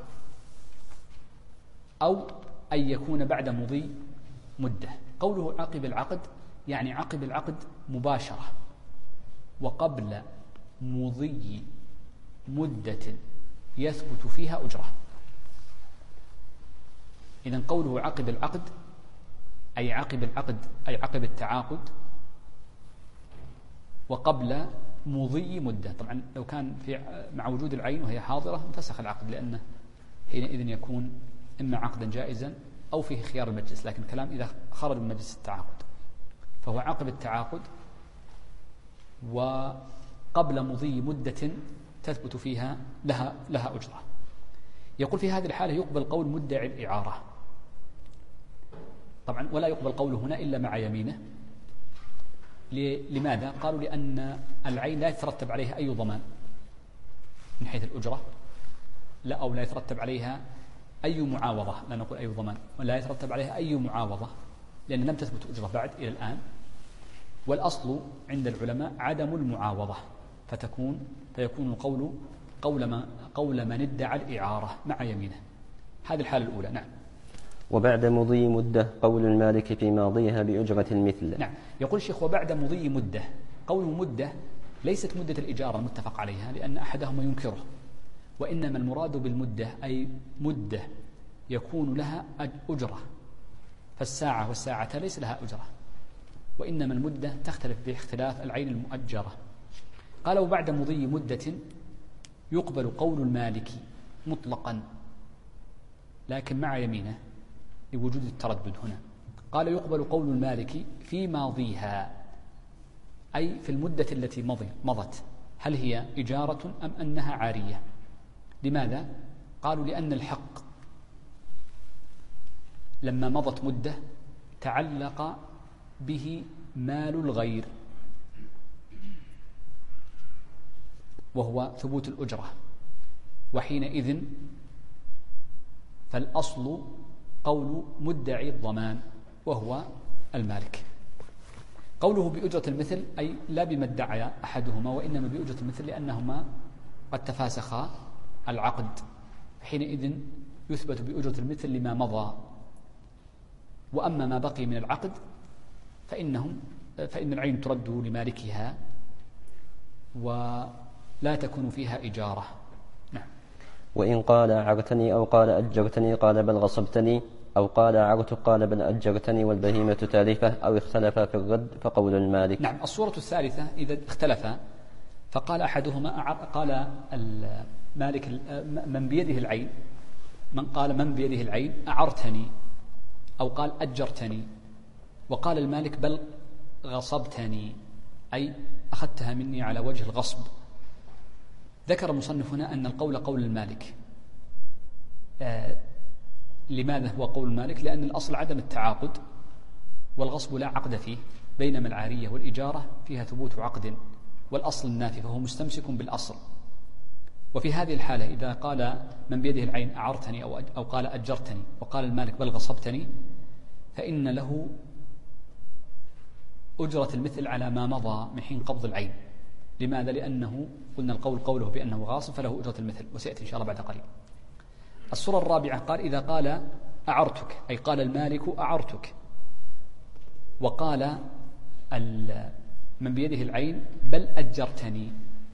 أو أن يكون بعد مضي مدة. قوله عقب العقد يعني عقب العقد مباشرة وقبل مضي مدة يثبت فيها أجرة. إذن قوله عقب العقد أي عقب العقد أي عقب التعاقد وقبل مضي مدة. طبعا لو كان مع وجود العين وهي حاضرة انفسخ العقد، لأنه حينئذ يكون إما عقدا جائزا أو فيه خيار المجلس، لكن الكلام إذا خرج من مجلس التعاقد فهو عقب التعاقد وقبل مضي مدة تثبت فيها لها أجرة. يقول في هذه الحالة يقبل قول مدعي الإعارة طبعا، ولا يقبل قوله هنا إلا مع يمينه. لماذا؟ قالوا لأن العين لا يترتب عليها أي ضمان من حيث الأجرة، أو لا يترتب عليها أي معاوضة، لا نقول أي ضمان، ولا يترتب عليها أي معاوضة لأن لم تثبت أجرة بعد إلى الآن. والأصل عند العلماء عدم المعاوضة، فيكون القول قول من ادعى الإعارة مع يمينه. هذه الحالة الأولى. نعم. وبعد مضي مدة قول المالك في ماضيها بأجرة المثل. نعم، يقول الشيخ وبعد مضي مدة. قول مدة ليست مدة الإجارة المتفق عليها لأن أحدهما ينكره، وإنما المراد بالمدة أي مدة يكون لها أجرة، فالساعة والساعة ليس لها أجرة، وإنما المدة تختلف باختلاف العين المؤجرة. قال وبعد مضي مدة يقبل قول المالك مطلقا لكن مع يمينه لوجود التردد هنا. قال يقبل قول المالك في ماضيها أي في المدة التي مضت، هل هي إجارة أم أنها عارية؟ لماذا؟ قالوا لأن الحق لما مضت مدة تعلق به مال الغير وهو ثبوت الأجرة، وحينئذ فالأصل قول مدعي الضمان وهو المالك. قوله بأجرة المثل أي لا بما ادعى أحدهما، وإنما بأجرة المثل لأنهما قد تفاسخا العقد، حينئذ يثبت بأجرة المثل لما مضى. وأما ما بقي من العقد فإن العين ترد لمالكها ولا تكون فيها إجارة. نعم. وإن قال أعرتني أو قال أجرتني قال بل غصبتني، أو قال أعرتك قال بل أجرتني والبهيمة تالفة، أو اختلفا في الرد فقول المالك. نعم. الصورة الثالثة إذا اختلفا فقال أحدهما قال المالك من بيده العين، من بيده العين أعرتني أو قال أجرتني، وقال المالك بل غصبتني أي أخذتها مني على وجه الغصب. ذكر المصنف هنا أن القول قول المالك. لماذا هو قول المالك؟ لأن الأصل عدم التعاقد، والغصب لا عقد فيه، بينما العارية والإجارة فيها ثبوت عقد والأصل النافي، فهو مستمسك بالأصل. وفي هذه الحالة إذا قال من بيده العين أعرتني أو قال أجرتني وقال المالك بل غصبتني، فإن له أجرة المثل على ما مضى من حين قبض العين. لماذا؟ لأنه قلنا القول قوله بأنه غاصب فله أجرة المثل، وسيأتي إن شاء الله بعد قليل. الصورة الرابعة قال إذا قال أعرتك، أي قال المالك أعرتك، وقال من بيده العين بل أجرتني،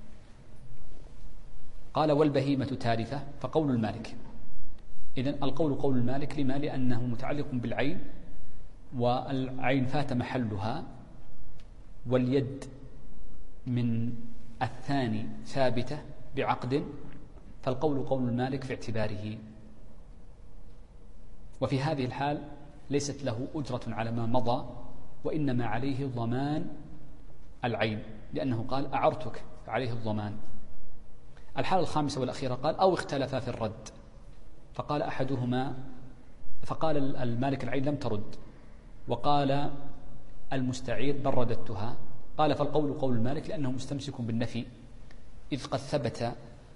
قال والبهيمة تارفة، فقول المالك. إذن القول قول المالك، لما؟ لأنه متعلق بالعين، والعين فات محلها، واليد من الثاني ثابتة بعقد، فالقول قول المالك في اعتباره. وفي هذه الحال ليست له أجرة على ما مضى، وإنما عليه ضمان العين، لأنه قال أعرتك فعليه الضمان. الحالة الخامسة والأخيرة قال أو اختلفا في الرد، فقال أحدهما، فقال المالك العين لم ترد، وقال المستعير بل رددتها، قال فالقول قول المالك لأنه مستمسك بالنفي، إذ قد ثبت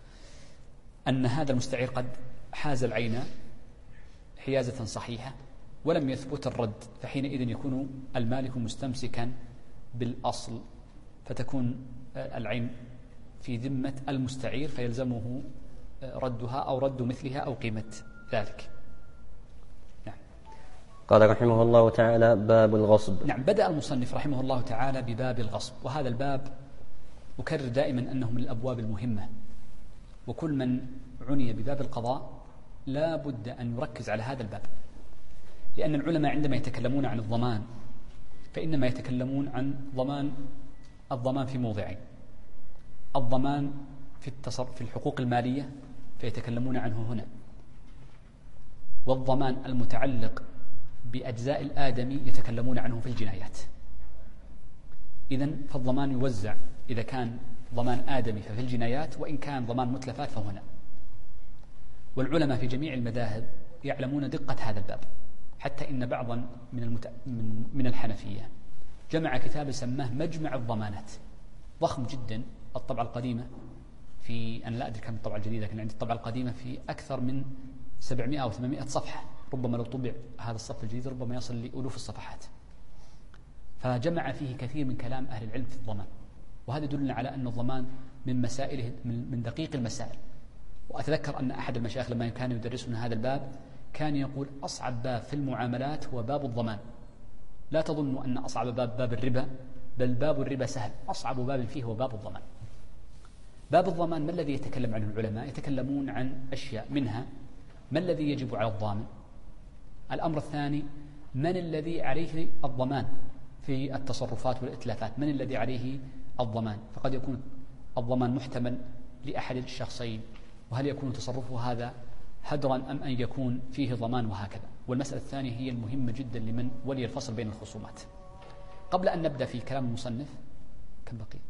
أن هذا المستعير قد حاز العين حيازة صحيحة ولم يثبت الرد، فحينئذ يكون المالك مستمسكا بالأصل، فتكون العين في ذمة المستعير، فيلزمه ردها أو رد مثلها أو قيمة ذلك. نعم. قال رحمه الله تعالى باب الغصب. نعم، بدأ المصنف رحمه الله تعالى بباب الغصب، وهذا الباب أكرر دائما أنه من الأبواب المهمة، وكل من عني بباب القضاء لا بد أن يركز على هذا الباب، لأن العلماء عندما يتكلمون عن الضمان فإنما يتكلمون عن الضمان في موضعين: الضمان في الحقوق المالية فيتكلمون عنه هنا، والضمان المتعلق بأجزاء الآدمي يتكلمون عنه في الجنايات. إذن فالضمان يوزع، إذا كان ضمان آدمي ففي الجنايات، وإن كان ضمان متلفات فهنا. والعلماء في جميع المذاهب يعلمون دقة هذا الباب، حتى إن بعضا من الحنفية جمع كتاب سماه مجمع الضمانات، ضخم جدا، الطبعة القديمة أنا لا أدري كم الطبعة الجديدة، لكن عندي الطبعة القديمة في أكثر من 700 أو 800 صفحة، ربما لو طبع هذا الصف الجديد ربما يصل لألوف الصفحات. فجمع فيه كثير من كلام أهل العلم في الضمان، وهذا يدلنا على أن الضمان من مسائله من دقيق المسائل. وأتذكر أن أحد المشايخ لما كان يدرسنا هذا الباب كان يقول أصعب باب في المعاملات هو باب الضمان. لا تظنوا أن أصعب باب الربا، بل باب الربا سهل، أصعب باب فيه هو باب الضمان. باب الضمان ما الذي يتكلم عنه العلماء؟ يتكلمون عن أشياء، منها ما الذي يجب على الضامن، الأمر الثاني من الذي عليه الضمان في التصرفات والإتلافات، من الذي عليه الضمان، فقد يكون الضمان محتمل لأحد الشخصين، وهل يكون تصرفه هذا هدرا أم أن يكون فيه ضمان، وهكذا. والمسألة الثانية هي المهمة جدا لمن ولي الفصل بين الخصومات. قبل أن نبدأ في كلام المصنف، كم بقي؟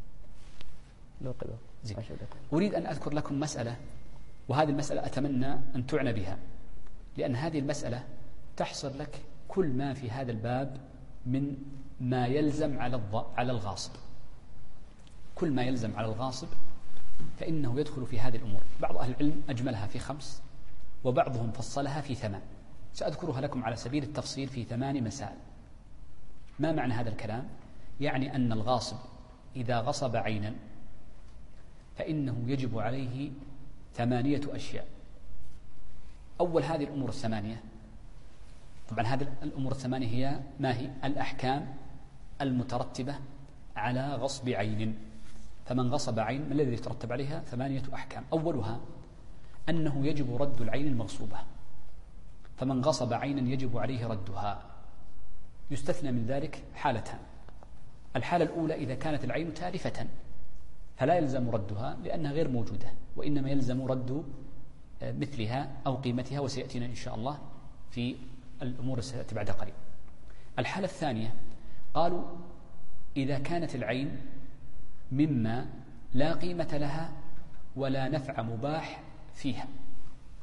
أريد أن أذكر لكم مسألة، وهذه المسألة أتمنى أن تعنى بها، لأن هذه المسألة تحصر لك كل ما في هذا الباب من ما يلزم على الغاصب. كل ما يلزم على الغاصب فإنه يدخل في هذه الأمور. بعض أهل العلم أجملها في 5، وبعضهم فصلها في 8. سأذكرها لكم على سبيل التفصيل في 8 مسائل. ما معنى هذا الكلام؟ يعني أن الغاصب إذا غصب عينا فإنه يجب عليه 8 أشياء. أول هذه الأمور 8، طبعا هذه الأمور 8 هي ما هي؟ الأحكام المترتبة على غصب عين. فمن غصب عين ما الذي يترتب عليها؟ 8 أحكام. أولها أنه يجب رد العين المغصوبة، فمن غصب عينا يجب عليه ردها. يستثنى من ذلك حالتان: الحالة الأولى إذا كانت العين تالفة فلا يلزم ردها لأنها غير موجودة، وإنما يلزم رد مثلها أو قيمتها، وسيأتينا إن شاء الله في الأمور التي بعد قليل. الحالة الثانية قالوا إذا كانت العين مما لا قيمة لها ولا نفع مباح فيها،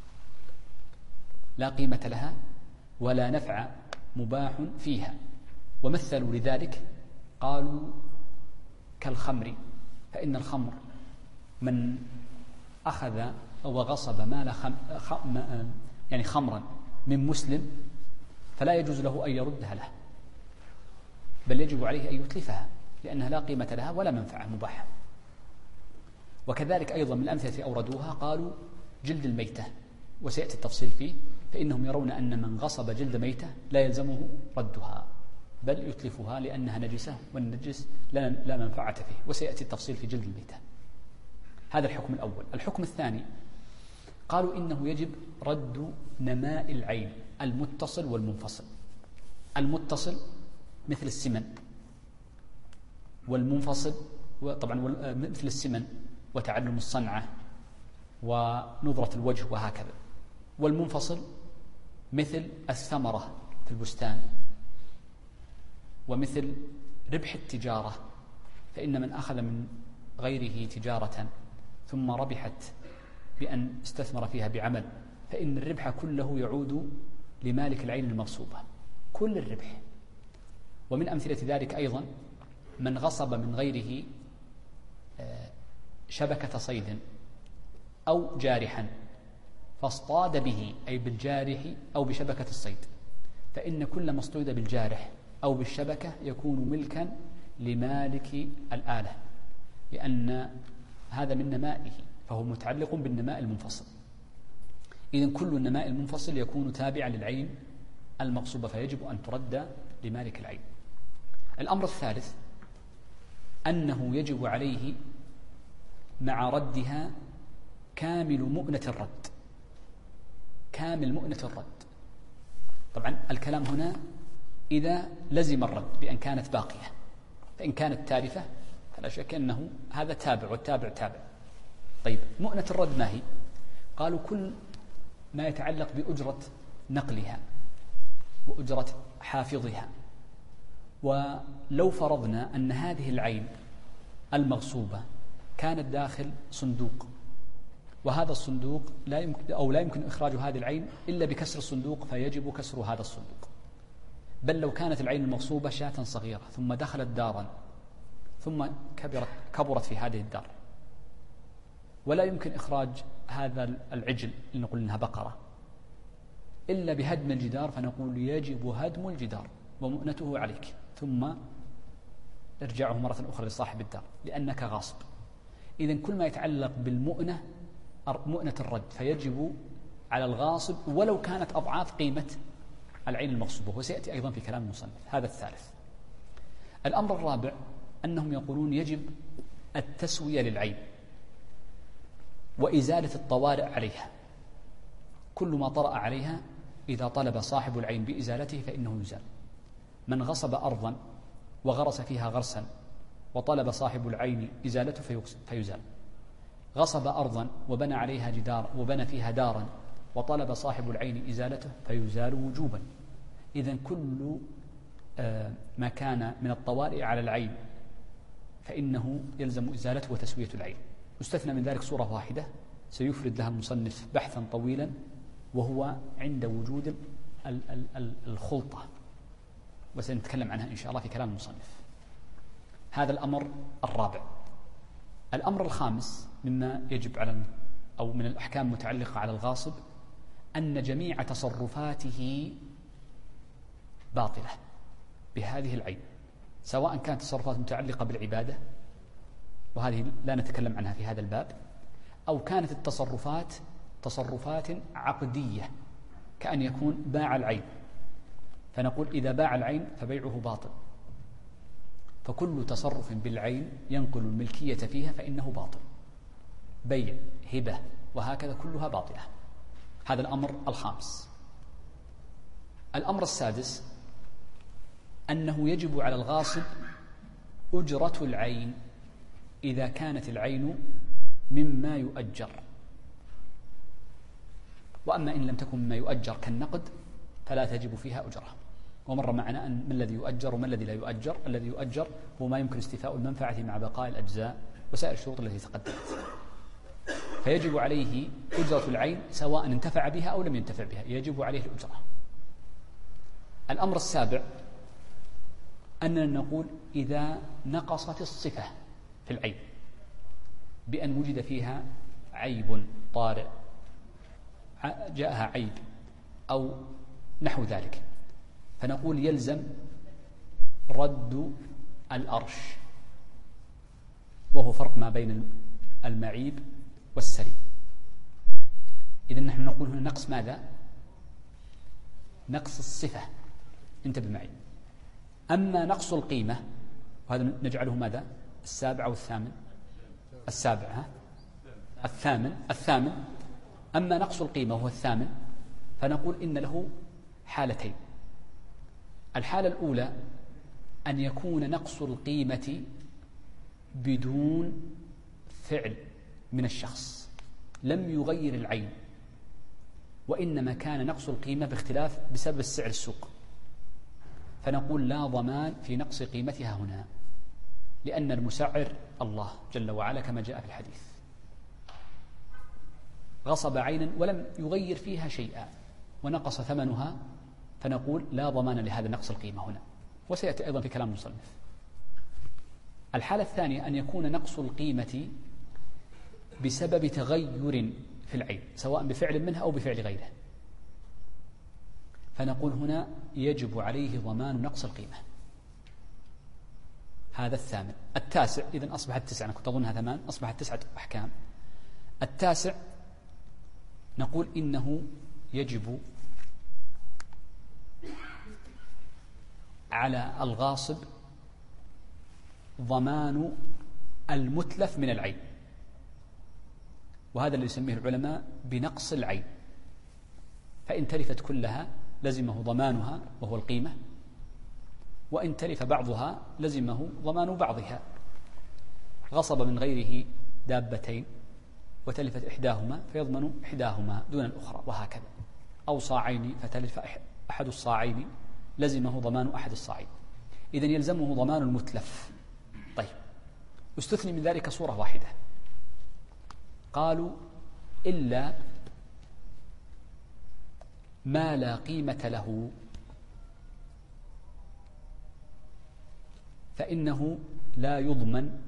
لا قيمة لها ولا نفع مباح فيها، ومثلوا لذلك قالوا كالخمر، فإن الخمر من أخذ وغصب مال يعني خمرا من مسلم فلا يجوز له أن يردها له، بل يجب عليه أن يتلفها لأنها لا قيمة لها ولا منفعة مباحة. وكذلك أيضا من الأمثلة أوردوها قالوا جلد الميتة، وسيأتي التفصيل فيه، فإنهم يرون أن من غصب جلد ميتة لا يلزمه ردها بل يتلفها لأنها نجسة، والنجس لا منفعة فيه، وسيأتي التفصيل في جلد الميتة. هذا الحكم الأول. الحكم الثاني قالوا إنه يجب رد نماء العين المتصل والمنفصل. المتصل مثل السمن، والمنفصل طبعا مثل السمن وتعلم الصنعة ونظرة الوجه وهكذا. والمنفصل مثل الثمرة في البستان، ومثل ربح التجارة، فإن من أخذ من غيره تجارة ثم ربحت بأن استثمر فيها بعمل فإن الربح كله يعود لمالك العين المغصوبة، كل الربح. ومن أمثلة ذلك أيضا من غصب من غيره شبكة صيد أو جارحا فاصطاد به، أي بالجارح أو بشبكة الصيد، فإن كل ما اصطيد بالجارح أو بالشبكة يكون ملكا لمالك الآلة، لأن هذا من نمائه، فهو متعلق بالنماء المنفصل. إذن كل النماء المنفصل يكون تابعا للعين المغصوبة، فيجب أن ترد لمالك العين. الأمر الثالث أنه يجب عليه مع ردها كامل مؤنة الرد، كامل مؤنة الرد. طبعا الكلام هنا إذا لزم الرد بأن كانت باقية، فإن كانت تالفة فلا شك أنه هذا تابع والتابع تابع. طيب مؤنة الرد ما هي؟ قالوا كل ما يتعلق بأجرة نقلها وأجرة حافظها. ولو فرضنا أن هذه العين المغصوبة كانت داخل صندوق، وهذا الصندوق لا يمكن إخراج هذه العين إلا بكسر الصندوق، فيجب كسر هذا الصندوق. بل لو كانت العين المغصوبة شاة صغيرة ثم دخلت دارا ثم كبرت في هذه الدار، ولا يمكن إخراج هذا العجل لنقول إنها بقرة إلا بهدم الجدار، فنقول يجب هدم الجدار ومؤنته عليك، ثم ارجعه مرة أخرى لصاحب الدار لأنك غاصب. إذن كل ما يتعلق بالمؤنة مؤنة الرد فيجب على الغاصب ولو كانت أضعاف قيمة العين المغصوبة، وسيأتي أيضا في كلام المصنف. هذا الثالث. الأمر الرابع أنهم يقولون يجب التسوية للعين وإزالة الطوارئ عليها. كل ما طرأ عليها إذا طلب صاحب العين بإزالته فإنه يزال. من غصب أرضا وغرس فيها غرسا وطلب صاحب العين إزالته فيزال. غصب أرضا وبنى عليها جدار وبنى فيها دارا وطلب صاحب العين إزالته فيزال وجوبا. إذن كل ما كان من الطوارئ على العين فإنه يلزم إزالته وتسوية العين. يستثنى من ذلك صورة واحدة سيفرد لها المصنف بحثا طويلا، وهو عند وجود الخلطة، وسنتكلم عنها إن شاء الله في كلام المصنف. هذا الأمر الرابع. الأمر الخامس مما يجب على أو من الأحكام المتعلقة على الغاصب أن جميع تصرفاته باطلة بهذه العين، سواء كانت تصرفات متعلقة بالعبادة، وهذه لا نتكلم عنها في هذا الباب، أو كانت التصرفات تصرفات عقدية كأن يكون باع العين، فنقول إذا باع العين فبيعه باطل. فكل تصرف بالعين ينقل الملكية فيها فإنه باطل، بيع هبة وهكذا كلها باطلة. هذا الأمر الخامس. الأمر السادس أنه يجب على الغاصب أجرة العين إذا كانت العين مما يؤجر، وأما إن لم تكن مما يؤجر كالنقد فلا تجب فيها أجرة. ومر معنا أن ما الذي يؤجر وما الذي لا يؤجر. الذي يؤجر هو ما يمكن استيفاء المنفعة مع بقاء الأجزاء وسائر الشروط التي تقدمت، فيجب عليه أجرة العين سواء انتفع بها أو لم ينتفع بها، يجب عليه الأجرة. الأمر السابع أننا نقول إذا نقصت الصفة في العين بأن وجد فيها عيب طارئ، جاءها عيب أو نحو ذلك، فنقول يلزم رد الأرش، وهو فرق ما بين المعيب والسليم. إذن نحن نقول هنا نقص ماذا؟ نقص الصفة، انتبه معي. أما نقص القيمة، وهذا نجعله ماذا؟ السابع أو الثامن؟ السابع، الثامن. أما نقص القيمة وهو الثامن فنقول إن له حالتين. الحالة الأولى أن يكون نقص القيمة بدون فعل من الشخص، لم يغير العين، وإنما كان نقص القيمة باختلاف بسبب السعر السوق، فنقول لا ضمان في نقص قيمتها هنا، لأن المسعر الله جل وعلا كما جاء في الحديث. غصب عينا ولم يغير فيها شيئا ونقص ثمنها، فنقول لا ضمان لهذا نقص القيمة هنا، وسيأتي أيضا في كلام المصنف. الحالة الثانية أن يكون نقص القيمة بسبب تغير في العين، سواء بفعل منها أو بفعل غيره، فنقول هنا يجب عليه ضمان نقص القيمة. هذا الثامن. التاسع، إذن أصبحت 9، أنا كنت أظنها 8، أصبحت 9 أحكام. التاسع نقول إنه يجب على الغاصب ضمان المتلف من العين، وهذا اللي يسميه العلماء بنقص العين، فإن تلفت كلها لزمه ضمانها وهو القيمة، وإن تلف بعضها لزمه ضمان بعضها. غصب من غيره دابتين وتلفت إحداهما فيضمن إحداهما دون الأخرى، وهكذا. أو صاعين فتلف أحد الصاعين لزمه ضمان أحد الصاعين. إذن يلزمه ضمان المتلف. طيب، استثني من ذلك صورة واحدة، قالوا إلا ما لا قيمة له فإنه لا يضمن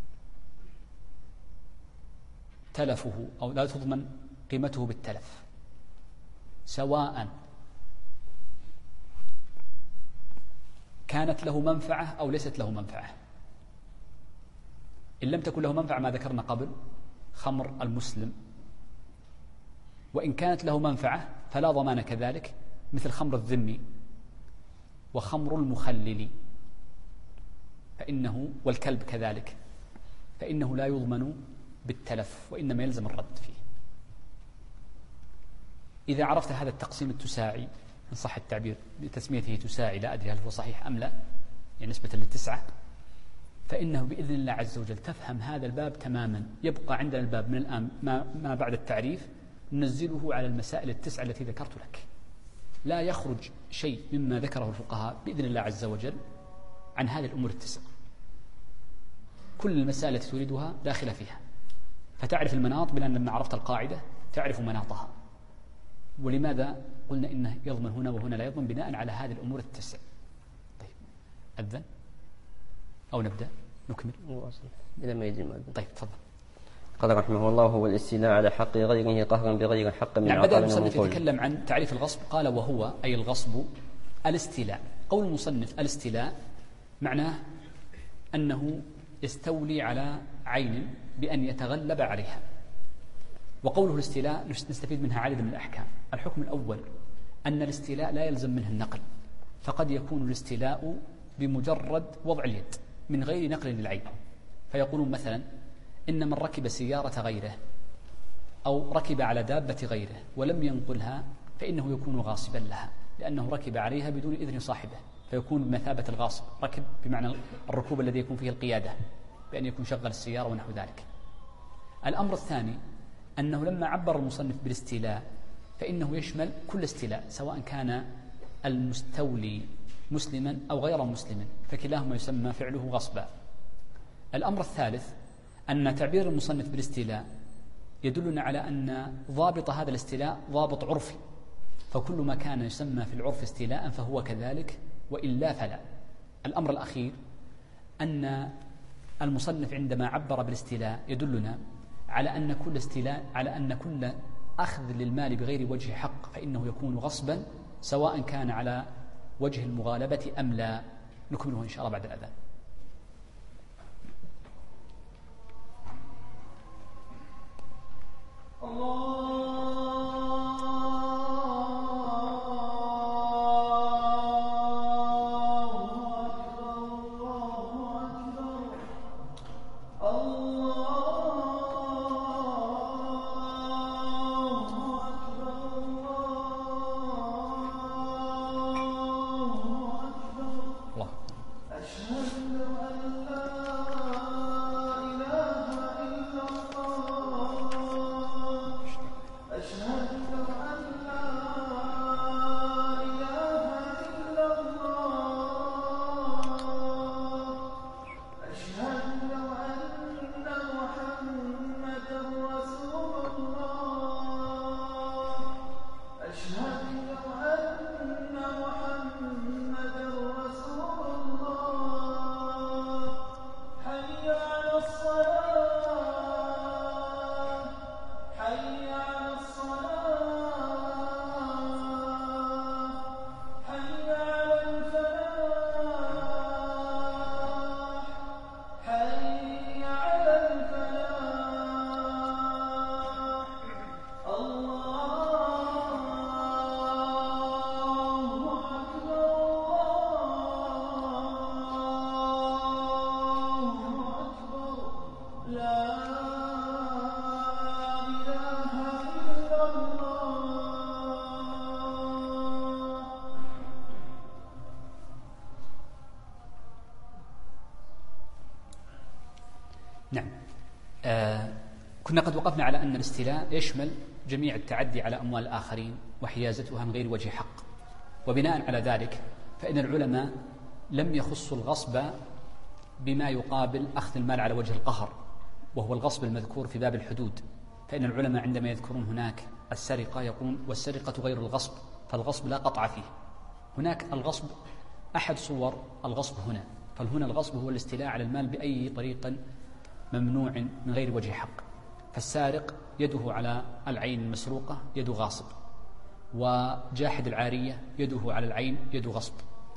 تلفه، أو لا تضمن قيمته بالتلف، سواء كانت له منفعة أو ليست له منفعة. إن لم تكن له منفعة ما ذكرنا قبل، خمر المسلم، وإن كانت له منفعة فلا ضمان كذلك، مثل خمر الذمي وخمر المخلل، فإنه والكلب كذلك، فإنه لا يضمن بالتلف، وإنما يلزم الرد فيه. إذا عرفت هذا التقسيم التساعي، إن صح التعبير بتسميته تساعي، لا أدري هل هو صحيح أم لا، يعني نسبة ل9، فإنه بإذن الله عز وجل تفهم هذا الباب تماما. يبقى عندنا الباب من الآن ما بعد التعريف ننزله على المسائل 9 التي ذكرت لك، لا يخرج شيء مما ذكره الفقهاء بإذن الله عز وجل عن هذه الأمور 9. كل المسائل التي تريدها داخلة فيها، فتعرف المناط بأن لما عرفت القاعدة تعرف مناطها. ولماذا قلنا إنه يضمن هنا وهنا لا يضمن؟ بناء على هذه الأمور 9. طيب، أذن أو نبدأ نكمل إلى ما يجي المؤذن. طيب تفضل. قال رحمه الله: هو الاستيلاء على حق غيره قهرا بغير حق من بدأ عقل المصنف ومنقول. يتكلم عن تعريف الغصب، قال وهو أي الغصب الاستيلاء. قول المصنف الاستيلاء معناه أنه يستولي على عين بأن يتغلب عليها. وقوله الاستيلاء نستفيد منها عدد من الأحكام. الحكم الأول أن الاستيلاء لا يلزم منه النقل، فقد يكون الاستيلاء بمجرد وضع اليد من غير نقل للعين، فيقولون مثلا إن من ركب سيارة غيره أو ركب على دابة غيره ولم ينقلها فإنه يكون غاصبا لها، لأنه ركب عليها بدون إذن صاحبه، فيكون بمثابة الغاصب. ركب بمعنى الركوب الذي يكون فيه القيادة، بأن يكون شغل السيارة ونحو ذلك. الأمر الثاني أنه لما عبر المصنف بالاستيلاء فإنه يشمل كل استيلاء، سواء كان المستولي مسلما أو غير مسلم، فكلاهما يسمى فعله غصبا. الأمر الثالث أن تعبير المصنف بالاستيلاء يدلنا على أن ضابط هذا الاستيلاء ضابط عرفي، فكل ما كان يسمى في العرف استيلاء فهو كذلك، وإلا فلا. الأمر الأخير أن المصنف عندما عبر بالاستيلاء يدلنا على أن كل أخذ للمال بغير وجه حق فإنه يكون غصبا، سواء كان على وجه المغالبة أم لا. نكمله إن شاء الله بعد الأذان. نعم. كنا قد وقفنا على أن الاستيلاء يشمل جميع التعدي على أموال الآخرين وحيازتها من غير وجه حق، وبناء على ذلك فإن العلماء لم يخصوا الغصب بما يقابل أخذ المال على وجه القهر، وهو الغصب المذكور في باب الحدود. فإن العلماء عندما يذكرون هناك السرقة يقولون والسرقة غير الغصب، فالغصب لا قطع فيه. هناك الغصب أحد صور الغصب هنا، فهنا الغصب هو الاستيلاء على المال بأي طريق ممنوع من غير وجه حق. فالسارق يده على العين المسروقة يد غاصب، وجاحد العارية يده على العين يد غصب،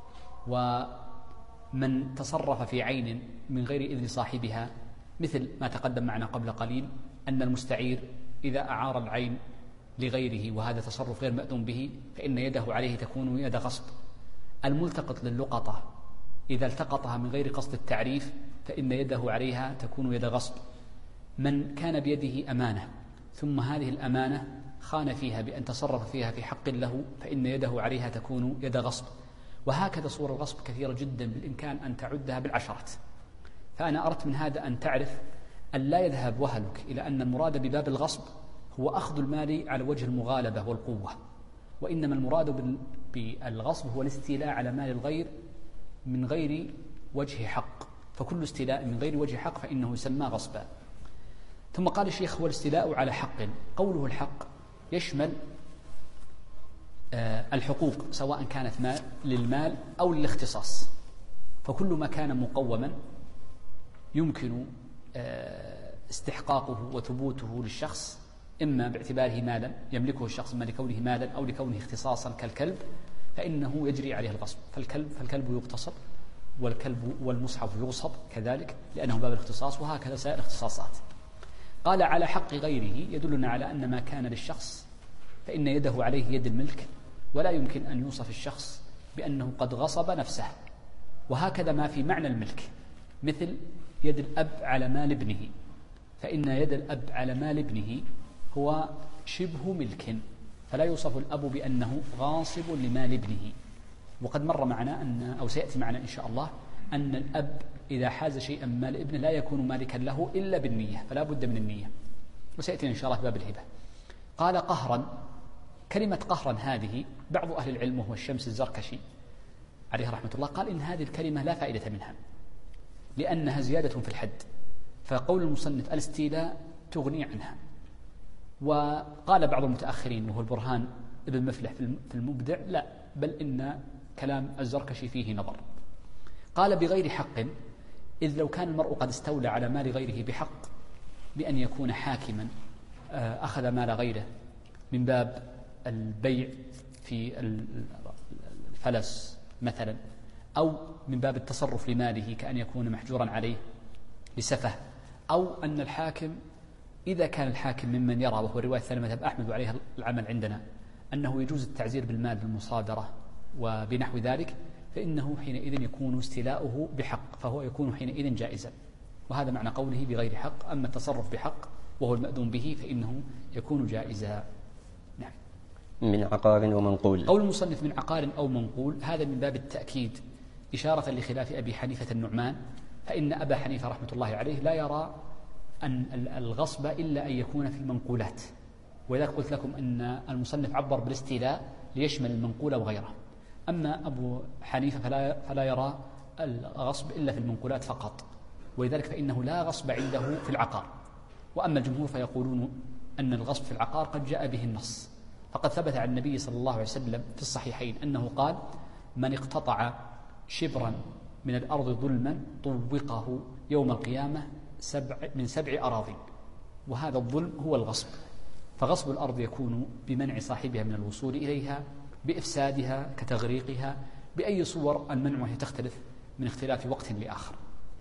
ومن تصرف في عين من غير إذن صاحبها، مثل ما تقدم معنا قبل قليل أن المستعير إذا أعار العين لغيره وهذا تصرف غير مأذون به فإن يده عليه تكون يد غصب. الملتقط للقطة إذا التقطها من غير قصد التعريف فإن يده عليها تكون يد غصب. من كان بيده أمانة ثم هذه الأمانة خان فيها بأن تصرف فيها في حق له فإن يده عليها تكون يد غصب. وهكذا صور الغصب كثيرة جدا بالإمكان أن تعدها بالعشرات. فأنا أردت من هذا أن تعرف أن لا يذهب وهلك إلى أن المراد بباب الغصب هو أخذ المال على وجه المغالبة والقوة، وإنما المراد بالغصب هو الاستيلاء على مال الغير من غير وجه حق، فكل استيلاء من غير وجه حق فإنه يسمى غصبا. ثم قال الشيخ هو الاستيلاء على حق. قوله الحق يشمل الحقوق سواء كانت للمال أو للاختصاص، فكل ما كان مقوما يمكن استحقاقه وثبوته للشخص إما باعتباره مالا يملكه الشخص إما لكونه مالا أو لكونه اختصاصا كالكلب فإنه يجري عليه الغصب. فالكلب يغتصب والكلب والمصحف يغصب كذلك لأنه باب الاختصاص، وهكذا سائر الاختصاصات. قال على حق غيره يدلنا على أن ما كان للشخص فإن يده عليه يد الملك، ولا يمكن أن يوصف الشخص بأنه قد غصب نفسه. وهكذا ما في معنى الملك مثل يد الأب على مال ابنه، فإن يد الأب على مال ابنه هو شبه ملك، فلا يوصف الأب بأنه غاصب لمال ابنه. وقد مر معنا أو سيأتي معنا إن شاء الله أن الأب إذا حاز شيئا من مال ابنه لا يكون مالكا له إلا بالنية، فلا بد من النية، وسيأتي إن شاء الله في باب الهبة. قال قهرا. كلمة قهرا هذه بعض أهل العلم وهو الشمس الزركشي عليه رحمة الله قال إن هذه الكلمة لا فائدة منها لأنها زيادة في الحد، فقول المصنف الاستيلاء تغني عنها. وقال بعض المتأخرين وهو البرهان ابن مفلح في المبدع لا، بل إن كلام الزركشي فيه نظر. قال بغير حق، إذ لو كان المرء قد استولى على مال غيره بحق بأن يكون حاكما أخذ مال غيره من باب البيع في الفلس مثلا، أو من باب التصرف لماله كأن يكون محجورا عليه لسفه، أو أن الحاكم إذا كان الحاكم ممن يرى، وهو الرواية الثانية مذهب أحمد وعليها العمل عندنا، أنه يجوز التعزير بالمال بالمصادرة وبنحو ذلك، فإنه حينئذ يكون استيلاؤه بحق، فهو يكون حينئذ جائزا. وهذا معنى قوله بغير حق. أما التصرف بحق وهو المأذون به فإنه يكون جائزا. نعم. من عقار ومنقول. قول المصنف من عقار أو منقول هذا من باب التأكيد إشارة لخلاف أبي حنيفة النعمان، فإن أبا حنيفة رحمة الله عليه لا يرى أن الغصب إلا أن يكون في المنقولات، ولذلك قلت لكم أن المصنف عبر بالاستيلاء ليشمل المنقول وغيره. أما أبو حنيفة فلا يرى الغصب إلا في المنقولات فقط، ولذلك فإنه لا غصب عنده في العقار. وأما الجمهور فيقولون أن الغصب في العقار قد جاء به النص، فقد ثبت عن النبي صلى الله عليه وسلم في الصحيحين أنه قال: من اقتطع شبرا من الأرض ظلما طوقه يوم القيامة من 7 أراضين. وهذا الظلم هو الغصب. فغصب الأرض يكون بمنع صاحبها من الوصول إليها، بإفسادها كتغريقها، بأي صور المنع وهي تختلف من اختلاف وقت لآخر.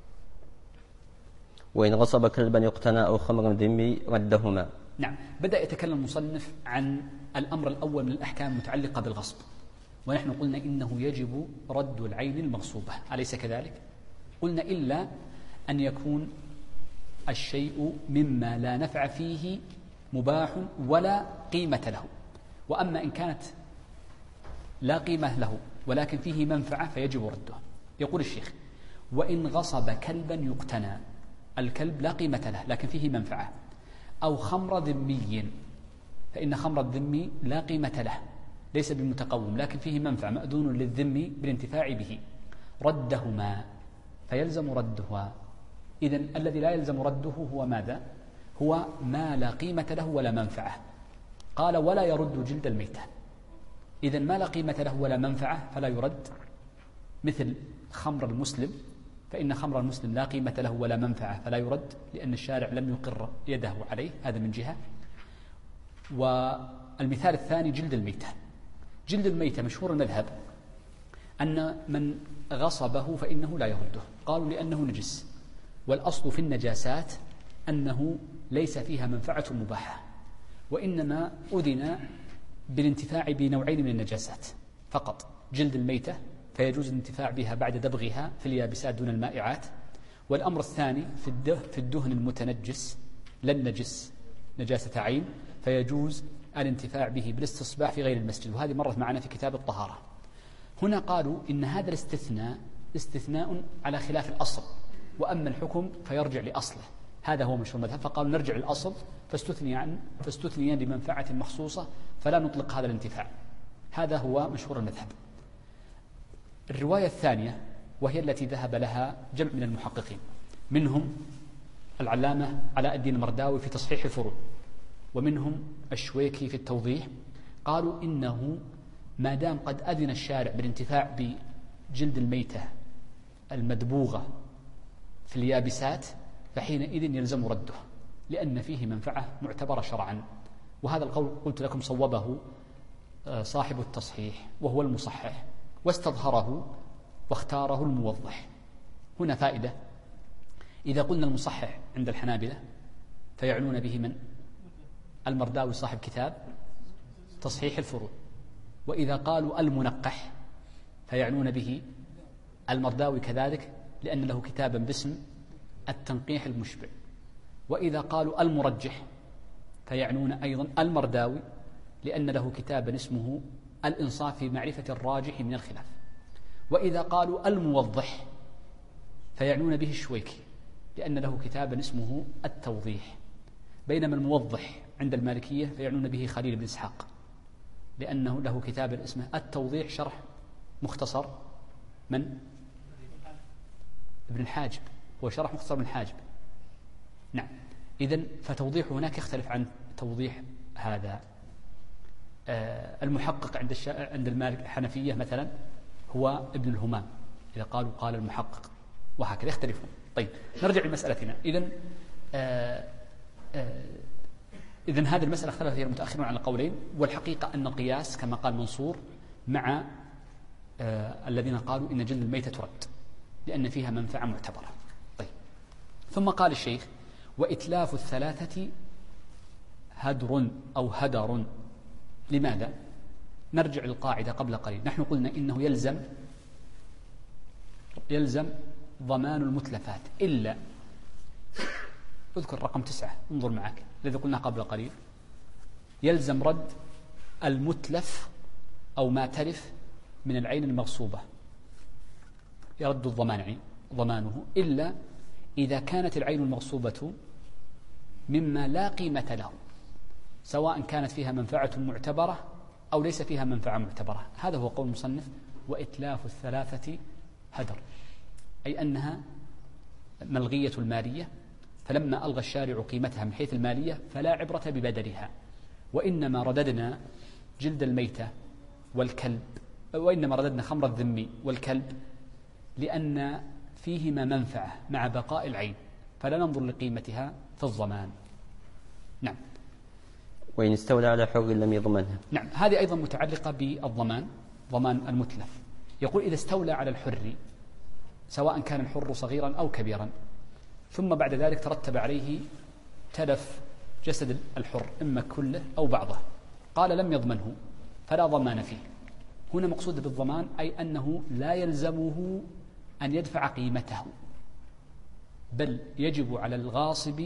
وإن غصب كلبا يقتنى أو خمرا ذمي ردهما. نعم. بدأ يتكلم المصنف عن الأمر الأول من الأحكام المتعلقة بالغصب، ونحن قلنا إنه يجب رد العين المغصوبة، أليس كذلك؟ قلنا إلا أن يكون الشيء مما لا نفع فيه مباح ولا قيمة له. وأما إن كانت لا قيمة له ولكن فيه منفعة فيجب رده. يقول الشيخ: وإن غصب كلبا يقتنى، الكلب لا قيمة له لكن فيه منفعة، أو خمر ذمي، فإن خمر الذمي لا قيمة له ليس بمتقوم لكن فيه منفعة مأذون للذمي بالانتفاع به، ردهما فيلزم ردها. إذن الذي لا يلزم رده هو ماذا؟ هو ما لا قيمة له ولا منفعة. قال: ولا يرد جلد الميتة. إذن ما لا قيمة له ولا منفعة فلا يرد، مثل خمر المسلم، فإن خمر المسلم لا قيمة له ولا منفعة فلا يرد، لأن الشارع لم يقر يده عليه، هذا من جهة. والمثال الثاني جلد الميتة. جلد الميتة مشهور المذهب أن من غصبه فإنه لا يرده، قالوا لأنه نجس، والأصل في النجاسات أنه ليس فيها منفعة مباحة، وإنما أذن بالانتفاع بنوعين من النجاسات فقط: جلد الميتة فيجوز الانتفاع بها بعد دبغها في اليابسات دون المائعات، والأمر الثاني في الدهن المتنجس لا النجس نجاسة عين، فيجوز الانتفاع به بالاستصباح في غير المسجد، وهذه مرت معنا في كتاب الطهارة. هنا قالوا إن هذا الاستثناء استثناء على خلاف الأصل، وأما الحكم فيرجع لأصله. هذا هو مشهور المذهب، فقالوا نرجع للأصل فاستثنيا لمنفعة مخصوصة فلا نطلق هذا الانتفاع. هذا هو مشهور المذهب. الرواية الثانية وهي التي ذهب لها جمع من المحققين، منهم العلامة علاء الدين المرداوي في تصحيح الفروع، ومنهم الشويكي في التوضيح، قالوا إنه ما دام قد أذن الشارع بالانتفاع بجلد الميتة المدبوغة في اليابسات فحينئذ يلزم رده، لأن فيه منفعة معتبرة شرعا. وهذا القول قلت لكم صوبه صاحب التصحيح وهو المصحح، واستظهره واختاره الموضح. هنا فائدة: إذا قلنا المصحح عند الحنابلة فيعنون به من؟ المرداوي صاحب كتاب تصحيح الفروع. وإذا قالوا المنقح فيعنون به المرداوي كذلك، لأن له كتابا باسم التنقيح المشبع. وإذا قالوا المرجح فيعنون أيضا المرداوي، لأن له كتابا اسمه الإنصاف في معرفة الراجح من الخلاف. وإذا قالوا الموضح فيعنون به الشويكي، لأن له كتابا اسمه التوضيح. بينما الموضح عند المالكية فيعنون به خليل بن إسحاق، لأنه له كتابا اسمه التوضيح شرح مختصر من؟ ابن الحاجب، هو شرح مختصر ابن الحاجب. نعم. إذن فتوضيح هناك يختلف عن توضيح هذا. المحقق عند المالك الحنفية مثلا هو ابن الهمام، إذا قالوا قال المحقق، وهكذا يختلفون. طيب نرجع لمسألتنا. إذن هذه المسألة اختلف فيها المتأخرون على قولين، والحقيقة أن القياس كما قال منصور مع الذين قالوا إن جلد الميتة ترد لأن فيها منفعة معتبرة. طيب ثم قال الشيخ: وإتلاف الثلاثة هدر أو هدر. لماذا؟ نرجع للقاعدة قبل قليل. نحن قلنا إنه يلزم ضمان المتلفات إلا، اذكر رقم 9، انظر معك الذي قلناه قبل قليل، يلزم رد المتلف أو ما تلف من العين المغصوبة، يرد الضمان ضمانه إلا إذا كانت العين المغصوبة مما لا قيمة له، سواء كانت فيها منفعة معتبرة أو ليس فيها منفعة معتبرة. هذا هو قول المصنف: وإتلاف الثلاثة هدر، أي أنها ملغية المالية، فلما ألغى الشارع قيمتها من حيث المالية فلا عبرة ببدلها، وإنما رددنا جلد الميتة والكلب، وإنما رددنا خمر الذم والكلب لأن فيهما منفعة مع بقاء العين، فلا ننظر لقيمتها في الضمان. نعم. وإن استولى على حر لم يضمنها. نعم، هذه أيضا متعلقة بالضمان، ضمان المتلف. يقول: إذا استولى على الحر، سواء كان الحر صغيرا أو كبيرا، ثم بعد ذلك ترتب عليه تلف جسد الحر إما كله أو بعضه، قال لم يضمنه فلا ضمان فيه. هنا مقصود بالضمان أي أنه لا يلزمه أن يدفع قيمته، بل يجب على الغاصب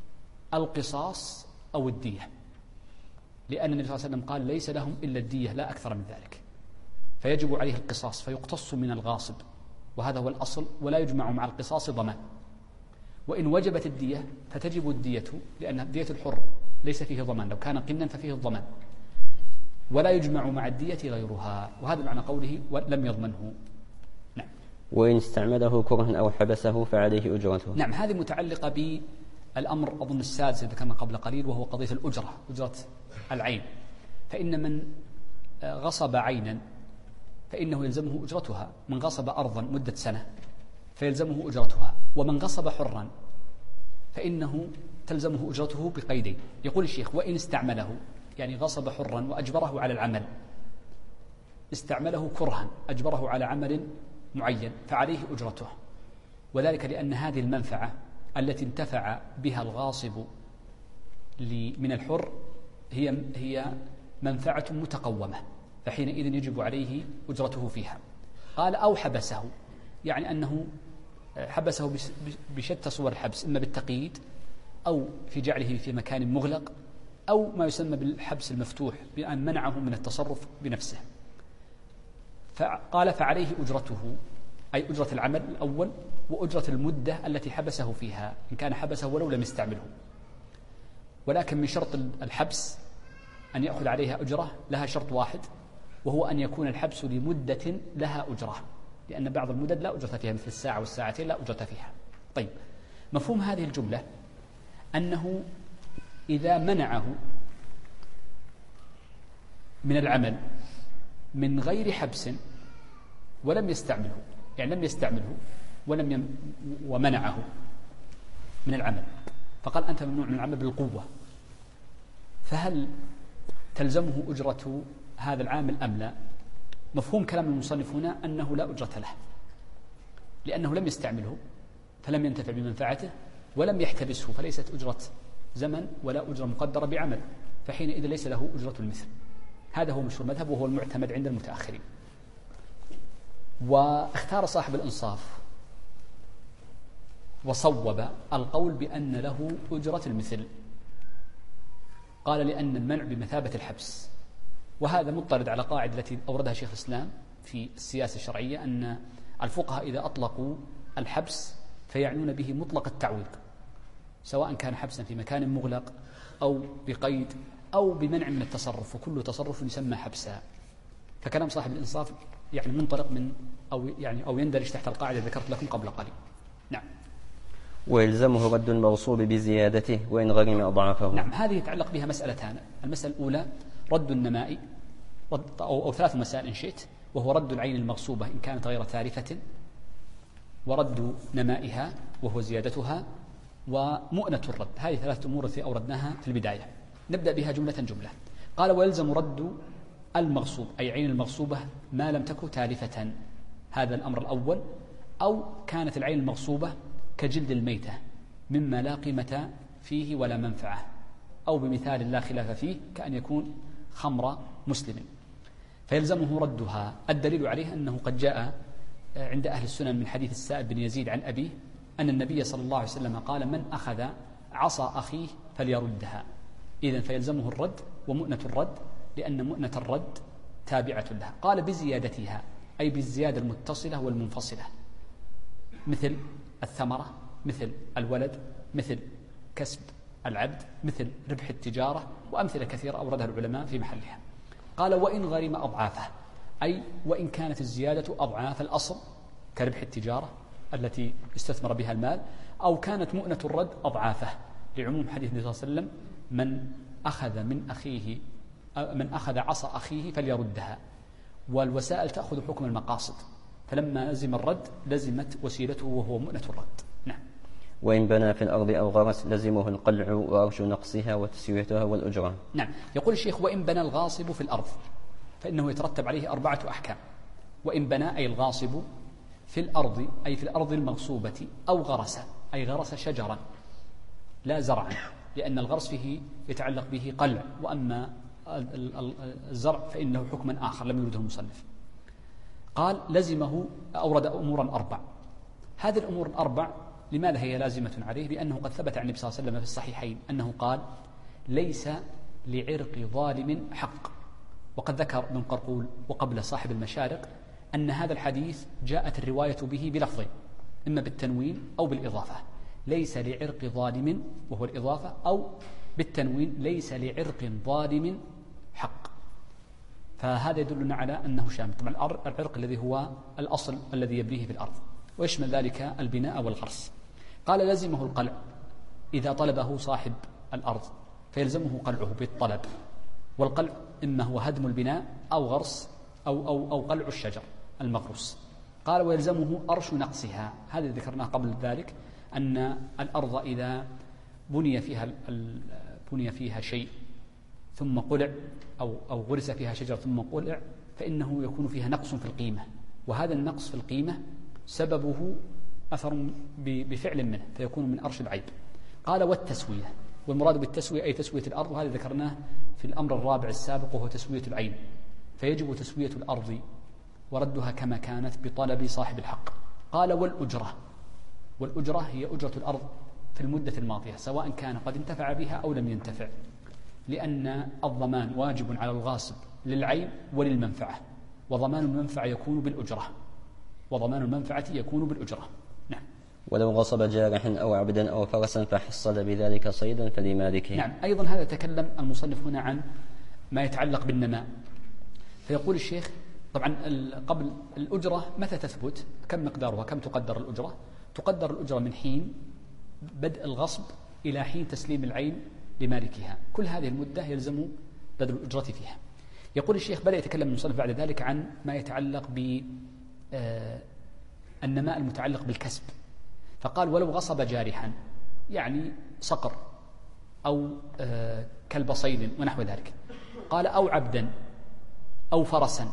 القصاص أو الدية، لأن النبي صلى الله عليه وسلم قال: ليس لهم إلا الدية لا أكثر من ذلك، فيجب عليه القصاص فيقتص من الغاصب، وهذا هو الأصل، ولا يجمع مع القصاص ضمان. وإن وجبت الدية فتجب الدية، لأن دية الحر ليس فيه ضمان، لو كان قنا ففيه الضمان، ولا يجمع مع الدية غيرها، وهذا معنى قوله ولم يضمنه. نعم. وإن استعمله كرها أو حبسه فعليه أجرته. نعم، هذه متعلقة بالأمر أظن السادس ذكرنا قبل قليل، وهو قضية الأجرة، أجرة العين. فإن من غصب عينا فإنه يلزمه أجرتها، من غصب أرضا مدة سنة فيلزمه أجرتها، ومن غصب حرا فإنه تلزمه أجرته بقيدين. يقول الشيخ: وإن استعمله، يعني غصب حرا وأجبره على العمل، استعمله كرها أجبره على عمل معين فعليه أجرته، وذلك لأن هذه المنفعة التي انتفع بها الغاصب من الحر هي منفعة متقومة، فحينئذ يجب عليه أجرته فيها. قال: أو حبسه، يعني أنه حبسه بشتى صور الحبس، إما بالتقييد أو في جعله في مكان مغلق أو ما يسمى بالحبس المفتوح، بأن منعه من التصرف بنفسه. فقال: فعليه أجرته، أي أجرة العمل الأول وأجرة المدة التي حبسه فيها، إن كان حبسه ولو لم يستعمله. ولكن من شرط الحبس أن يأخذ عليها أجرة لها شرط واحد، وهو أن يكون الحبس لمدة لها أجرة، لأن بعض المدد لا أجرة فيها، مثل الساعة والساعتين لا أجرة فيها. طيب، مفهوم هذه الجملة أنه إذا منعه من العمل من غير حبس ولم يستعمله، يعني لم يستعمله ومنعه من العمل، فقال: أنت ممنوع من العمل بالقوة، فهل تلزمه أجرة هذا العامل أم لا؟ مفهوم كلام المصنف هنا أنه لا أجرة له، لأنه لم يستعمله فلم ينتفع بمنفعته، ولم يحتبسه فليست أجرة زمن ولا أجرة مقدرة بعمل، فحينئذ ليس له أجرة المثل. هذا هو مشهور المذهب وهو المعتمد عند المتأخرين. واختار صاحب الإنصاف وصوب القول بأن له أجرة المثل، قال: لأن المنع بمثابة الحبس. وهذا مضطرد على قاعدة التي أوردها شيخ الإسلام في السياسة الشرعية، أن الفقهاء إذا أطلقوا الحبس فيعنون به مطلق التعويض، سواء كان حبسا في مكان مغلق أو بقيد أو بمنع من التصرف، وكل تصرف يسمى حبسا. فكلام صاحب الإنصاف يعني منطلق من أو يندرج تحت القاعدة ذكرت لكم قبل قليل. نعم. ويلزمه رد المغصوب بزيادته وإن غرم أضعافه. نعم، هذه يتعلق بها مسألتان. المسألة الأولى رد النماء، أو 3 مسائل إن شئت، وهو رد العين المغصوبة إن كانت غير تارفة، ورد نمائها وهو زيادتها، ومؤنة الرد. هذه ثلاثة أمور التي أوردناها في البداية. نبدأ بها جملة جملة. قال: ويلزم رد المغصوب أي عين المغصوبة ما لم تكن تالفة. هذا الأمر الأول. أو كانت العين المغصوبة كجلد الميتة مما لا قيمة فيه ولا منفعة، أو بمثال لا خلاف فيه كأن يكون خمر مسلم، فيلزمه ردها. الدليل عليه أنه قد جاء عند أهل السنن من حديث السائب بن يزيد عن أبيه أن النبي صلى الله عليه وسلم قال: من أخذ عصا أخيه فليردها. إذن فيلزمه الرد ومؤنة الرد، لأن مؤنة الرد تابعة لها. قال: بزيادتها أي بالزيادة المتصلة والمنفصلة، مثل الثمرة، مثل الولد، مثل كسب العبد، مثل ربح التجارة، وأمثلة كثيرة أوردها العلماء في محلها. قال: وإن غرم أضعافه أي وإن كانت الزيادة أضعاف الأصل كربح التجارة التي استثمر بها المال، أو كانت مؤنة الرد أضعافه، لعموم حديث النبي صلى الله عليه وسلم: من أخذ عصا أخيه فليردها. والوسائل تأخذ حكم المقاصد، فلما لزم الرد لزمت وسيلته وهو مؤنة الرد. نعم. وإن بنى في الأرض أو غرس لزمه القلع وأرش نقصها وتسويتها والأجرة. نعم. يقول الشيخ: وإن بنى الغاصب في الأرض فإنه يترتب عليه 4 أحكام. وإن بنى أي الغاصب في الأرض أي في الأرض المغصوبة، أو غرس أي غرس شجرا لا زرعا، لأن الغرس فيه يتعلق به قلع، وأما الزرع فإنه حكما آخر لم يرده المصنف. قال: لزمه، أورد أمورا 4. هذه الأمور 4 لماذا هي لازمة عليه؟ لأنه قد ثبت عن النبي صلى الله عليه وسلم في الصحيحين أنه قال: ليس لعرق ظالم حق. وقد ذكر ابن قرقول وقبل صاحب المشارق أن هذا الحديث جاءت الرواية به بلفظين، إما بالتنوين أو بالإضافة: ليس لعرق ظالم وهو الإضافة، أو بالتنوين: ليس لعرق ظالم حق. فهذا يدلنا على أنه شامل. طبعا العرق الذي هو الأصل الذي يبنيه في الأرض، ويشمل ذلك البناء والغرس. قال: لزمه القلع إذا طلبه صاحب الأرض، فيلزمه قلعه بالطلب. والقلع إما هو هدم البناء أو غرس أو قلع الشجر المغروس. قال: ويلزمه أرش نقصها. هذا ذكرناه قبل ذلك، أن الأرض إذا بني فيها شيء ثم قلع أو غرس فيها شجر ثم قلع، فإنه يكون فيها نقص في القيمة، وهذا النقص في القيمة سببه أثر بفعل منه، فيكون من أرش العيب. قال: والتسوية، والمراد بالتسوية أي تسوية الأرض، وهذا ذكرناه في الأمر الرابع السابق وهو تسوية العين. فيجب تسوية الأرض وردها كما كانت بطلب صاحب الحق. قال: والأجرة، والأجرة هي أجرة الأرض في المدة الماضية، سواء كان قد انتفع بها أو لم ينتفع، لأن الضمان واجب على الغاصب للعين وللمنفعة، وضمان المنفعة يكون بالأجرة، نعم. ولو غصب جارحا أو عبدا أو فرسا فحصل بذلك صيدا فلمالكه. نعم. أيضا هذا تكلم المصنف هنا عن ما يتعلق بالنماء. فيقول الشيخ: طبعا قبل الأجرة متى تثبت؟ كم مقدارها؟ كم تقدر الأجرة؟ تقدر الأجرة من حين بدء الغصب إلى حين تسليم العين لمالكها، كل هذه المدة يلزم بذل الأجرة فيها. يقول الشيخ: بدأ يتكلم المصنف بعد ذلك عن ما يتعلق بالنماء المتعلق بالكسب. فقال: ولو غصب جارحا، يعني صقر أو كلب صيد ونحو ذلك. قال: أو عبدا أو فرسا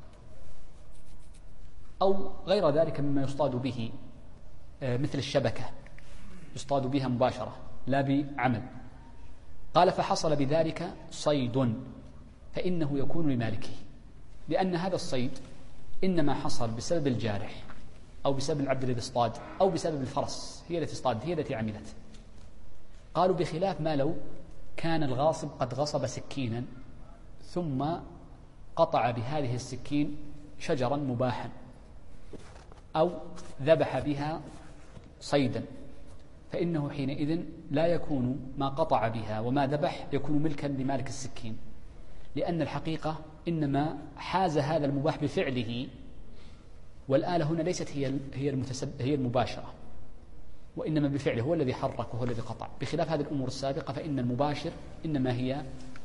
أو غير ذلك مما يصطاد به، مثل الشبكة يصطاد بها مباشرة لا بعمل. قال: فحصل بذلك صيد فإنه يكون لمالكه، لأن هذا الصيد إنما حصل بسبب الجارح أو بسبب العبد الذي اصطاد أو بسبب الفرس، هي التي اصطادت، هي التي عملت. قالوا: بخلاف ما لو كان الغاصب قد غصب سكينا ثم قطع بهذه السكين شجرا مباحا أو ذبح بها صيدا، فإنه حينئذ لا يكون ما قطع بها وما ذبح يكون ملكا لمالك السكين، لأن الحقيقة إنما حاز هذا المباح بفعله، والآلة هنا ليست هي المباشرة، وإنما بفعله، هو الذي حرك وهو الذي قطع. بخلاف هذه الأمور السابقة فإن المباشر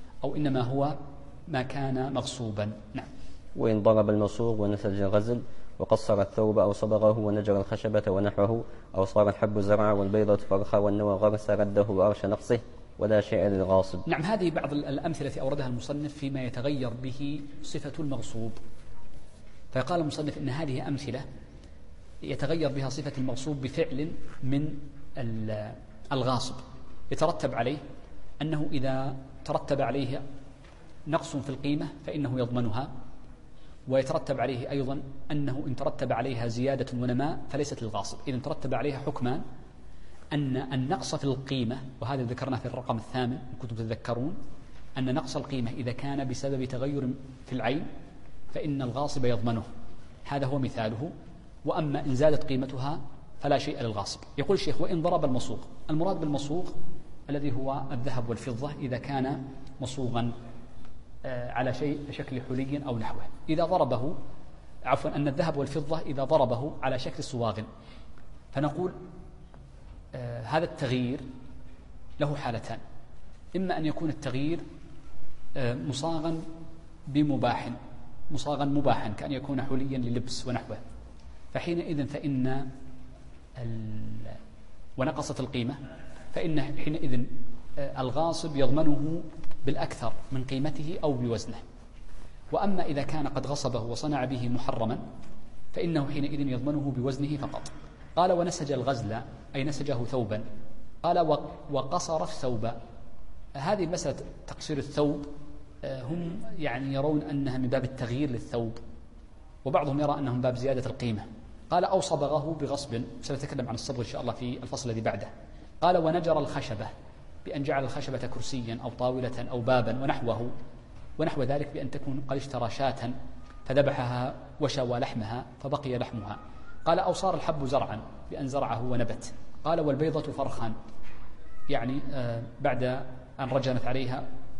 إنما هو ما كان مغصوبا. نعم. وإن ضرب المصوغ ونسج الغزل وقصر الثوب أو صبغه ونجر الخشبة ونحوه، أو صار الحب زرعا والبيضة فرخا والنوى غرس رده وأرش نقصه، ولا شيء للغاصب. نعم، هذه بعض الأمثلة التي أوردها المصنف فيما يتغير به صفة المغصوب. فقال المصنف إن هذه أمثلة يتغير بها صفة المغصوب بفعل من الغاصب، يترتب عليه أنه إذا ترتب عليه نقص في القيمة فإنه يضمنها، ويترتب عليه أيضا أنه إن ترتب عليها زيادة ونماء فليست للغاصب. إذن ترتب عليها حكمان: أن النقص في القيمة، وهذا ذكرناه في الرقم 8 إن كنتم تتذكرون، أن نقص القيمة إذا كان بسبب تغير في العين فإن الغاصب يضمنه، هذا هو مثاله. وأما إن زادت قيمتها فلا شيء للغاصب. يقول الشيخ: وإن ضرب المصوغ. المراد بالمصوغ الذي هو الذهب والفضة إذا كان مصوغا على شكل حلي أو نحوه. إذا ضربه، عفوا، أن الذهب والفضة إذا ضربه على شكل صواغ، فنقول هذا التغيير له حالتان: إما أن يكون التغيير مصاغا بمباح، مصاغا مباحا كأن يكون حليا للبس ونحوه، فحينئذ فإن ونقصت القيمة، فإن حينئذ الغاصب يضمنه بالأكثر من قيمته أو بوزنه. وأما إذا كان قد غصبه وصنع به محرما فإنه حينئذ يضمنه بوزنه فقط. قال: ونسج الغزل، أي نسجه ثوبا. قال: وقصر الثوب. هذه المسألة تقصير الثوب هم يعني يرون أنها من باب التغيير للثوب، وبعضهم يرى أنها من باب زيادة القيمة. قال: أو صبغه بغصب، سنتكلم عن الصبغ إن شاء الله في الفصل الذي بعده. قال: ونجر الخشبة، بأن جعل الخشبة كرسيا أو طاولة أو بابا ونحو ذلك، بأن تكون قد اشترى شاة فذبحها وشوى لحمها فبقي لحمها. قال: أو صار الحب زرعا، بأن زرعه ونبت. قال: والبيضة فرخا، يعني بعد أن رجنت عليها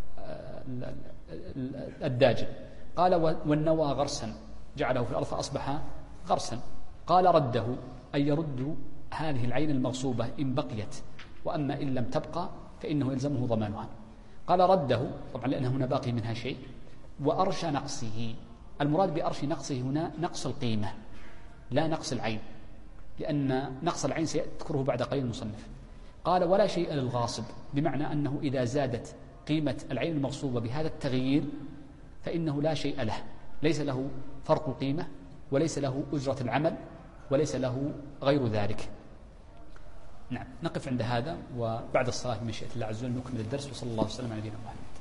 الداجن. قال: والنوى غرسا، جعله في الأرض فأصبح غرسا. قال: رده، أي يرد هذه العين المغصوبة إن بقيت، وأما إن لم تبقى فإنه يلزمه ضمانها. قال: رده، طبعا لأن هنا باقي منها شيء. وأرش نقصه، المراد بأرش نقصه هنا نقص القيمة لا نقص العين، لأن نقص العين سيذكره بعد قليل المصنف. قال: ولا شيء للغاصب، بمعنى أنه إذا زادت قيمة العين المغصوبة بهذا التغيير فإنه لا شيء له، ليس له فرق القيمة وليس له أجرة العمل وليس له غير ذلك. نعم، نقف عند هذا، وبعد الصلاة بمشيئة الله عز وجل نكمل الدرس. وصلى الله وسلم على نبينا محمد.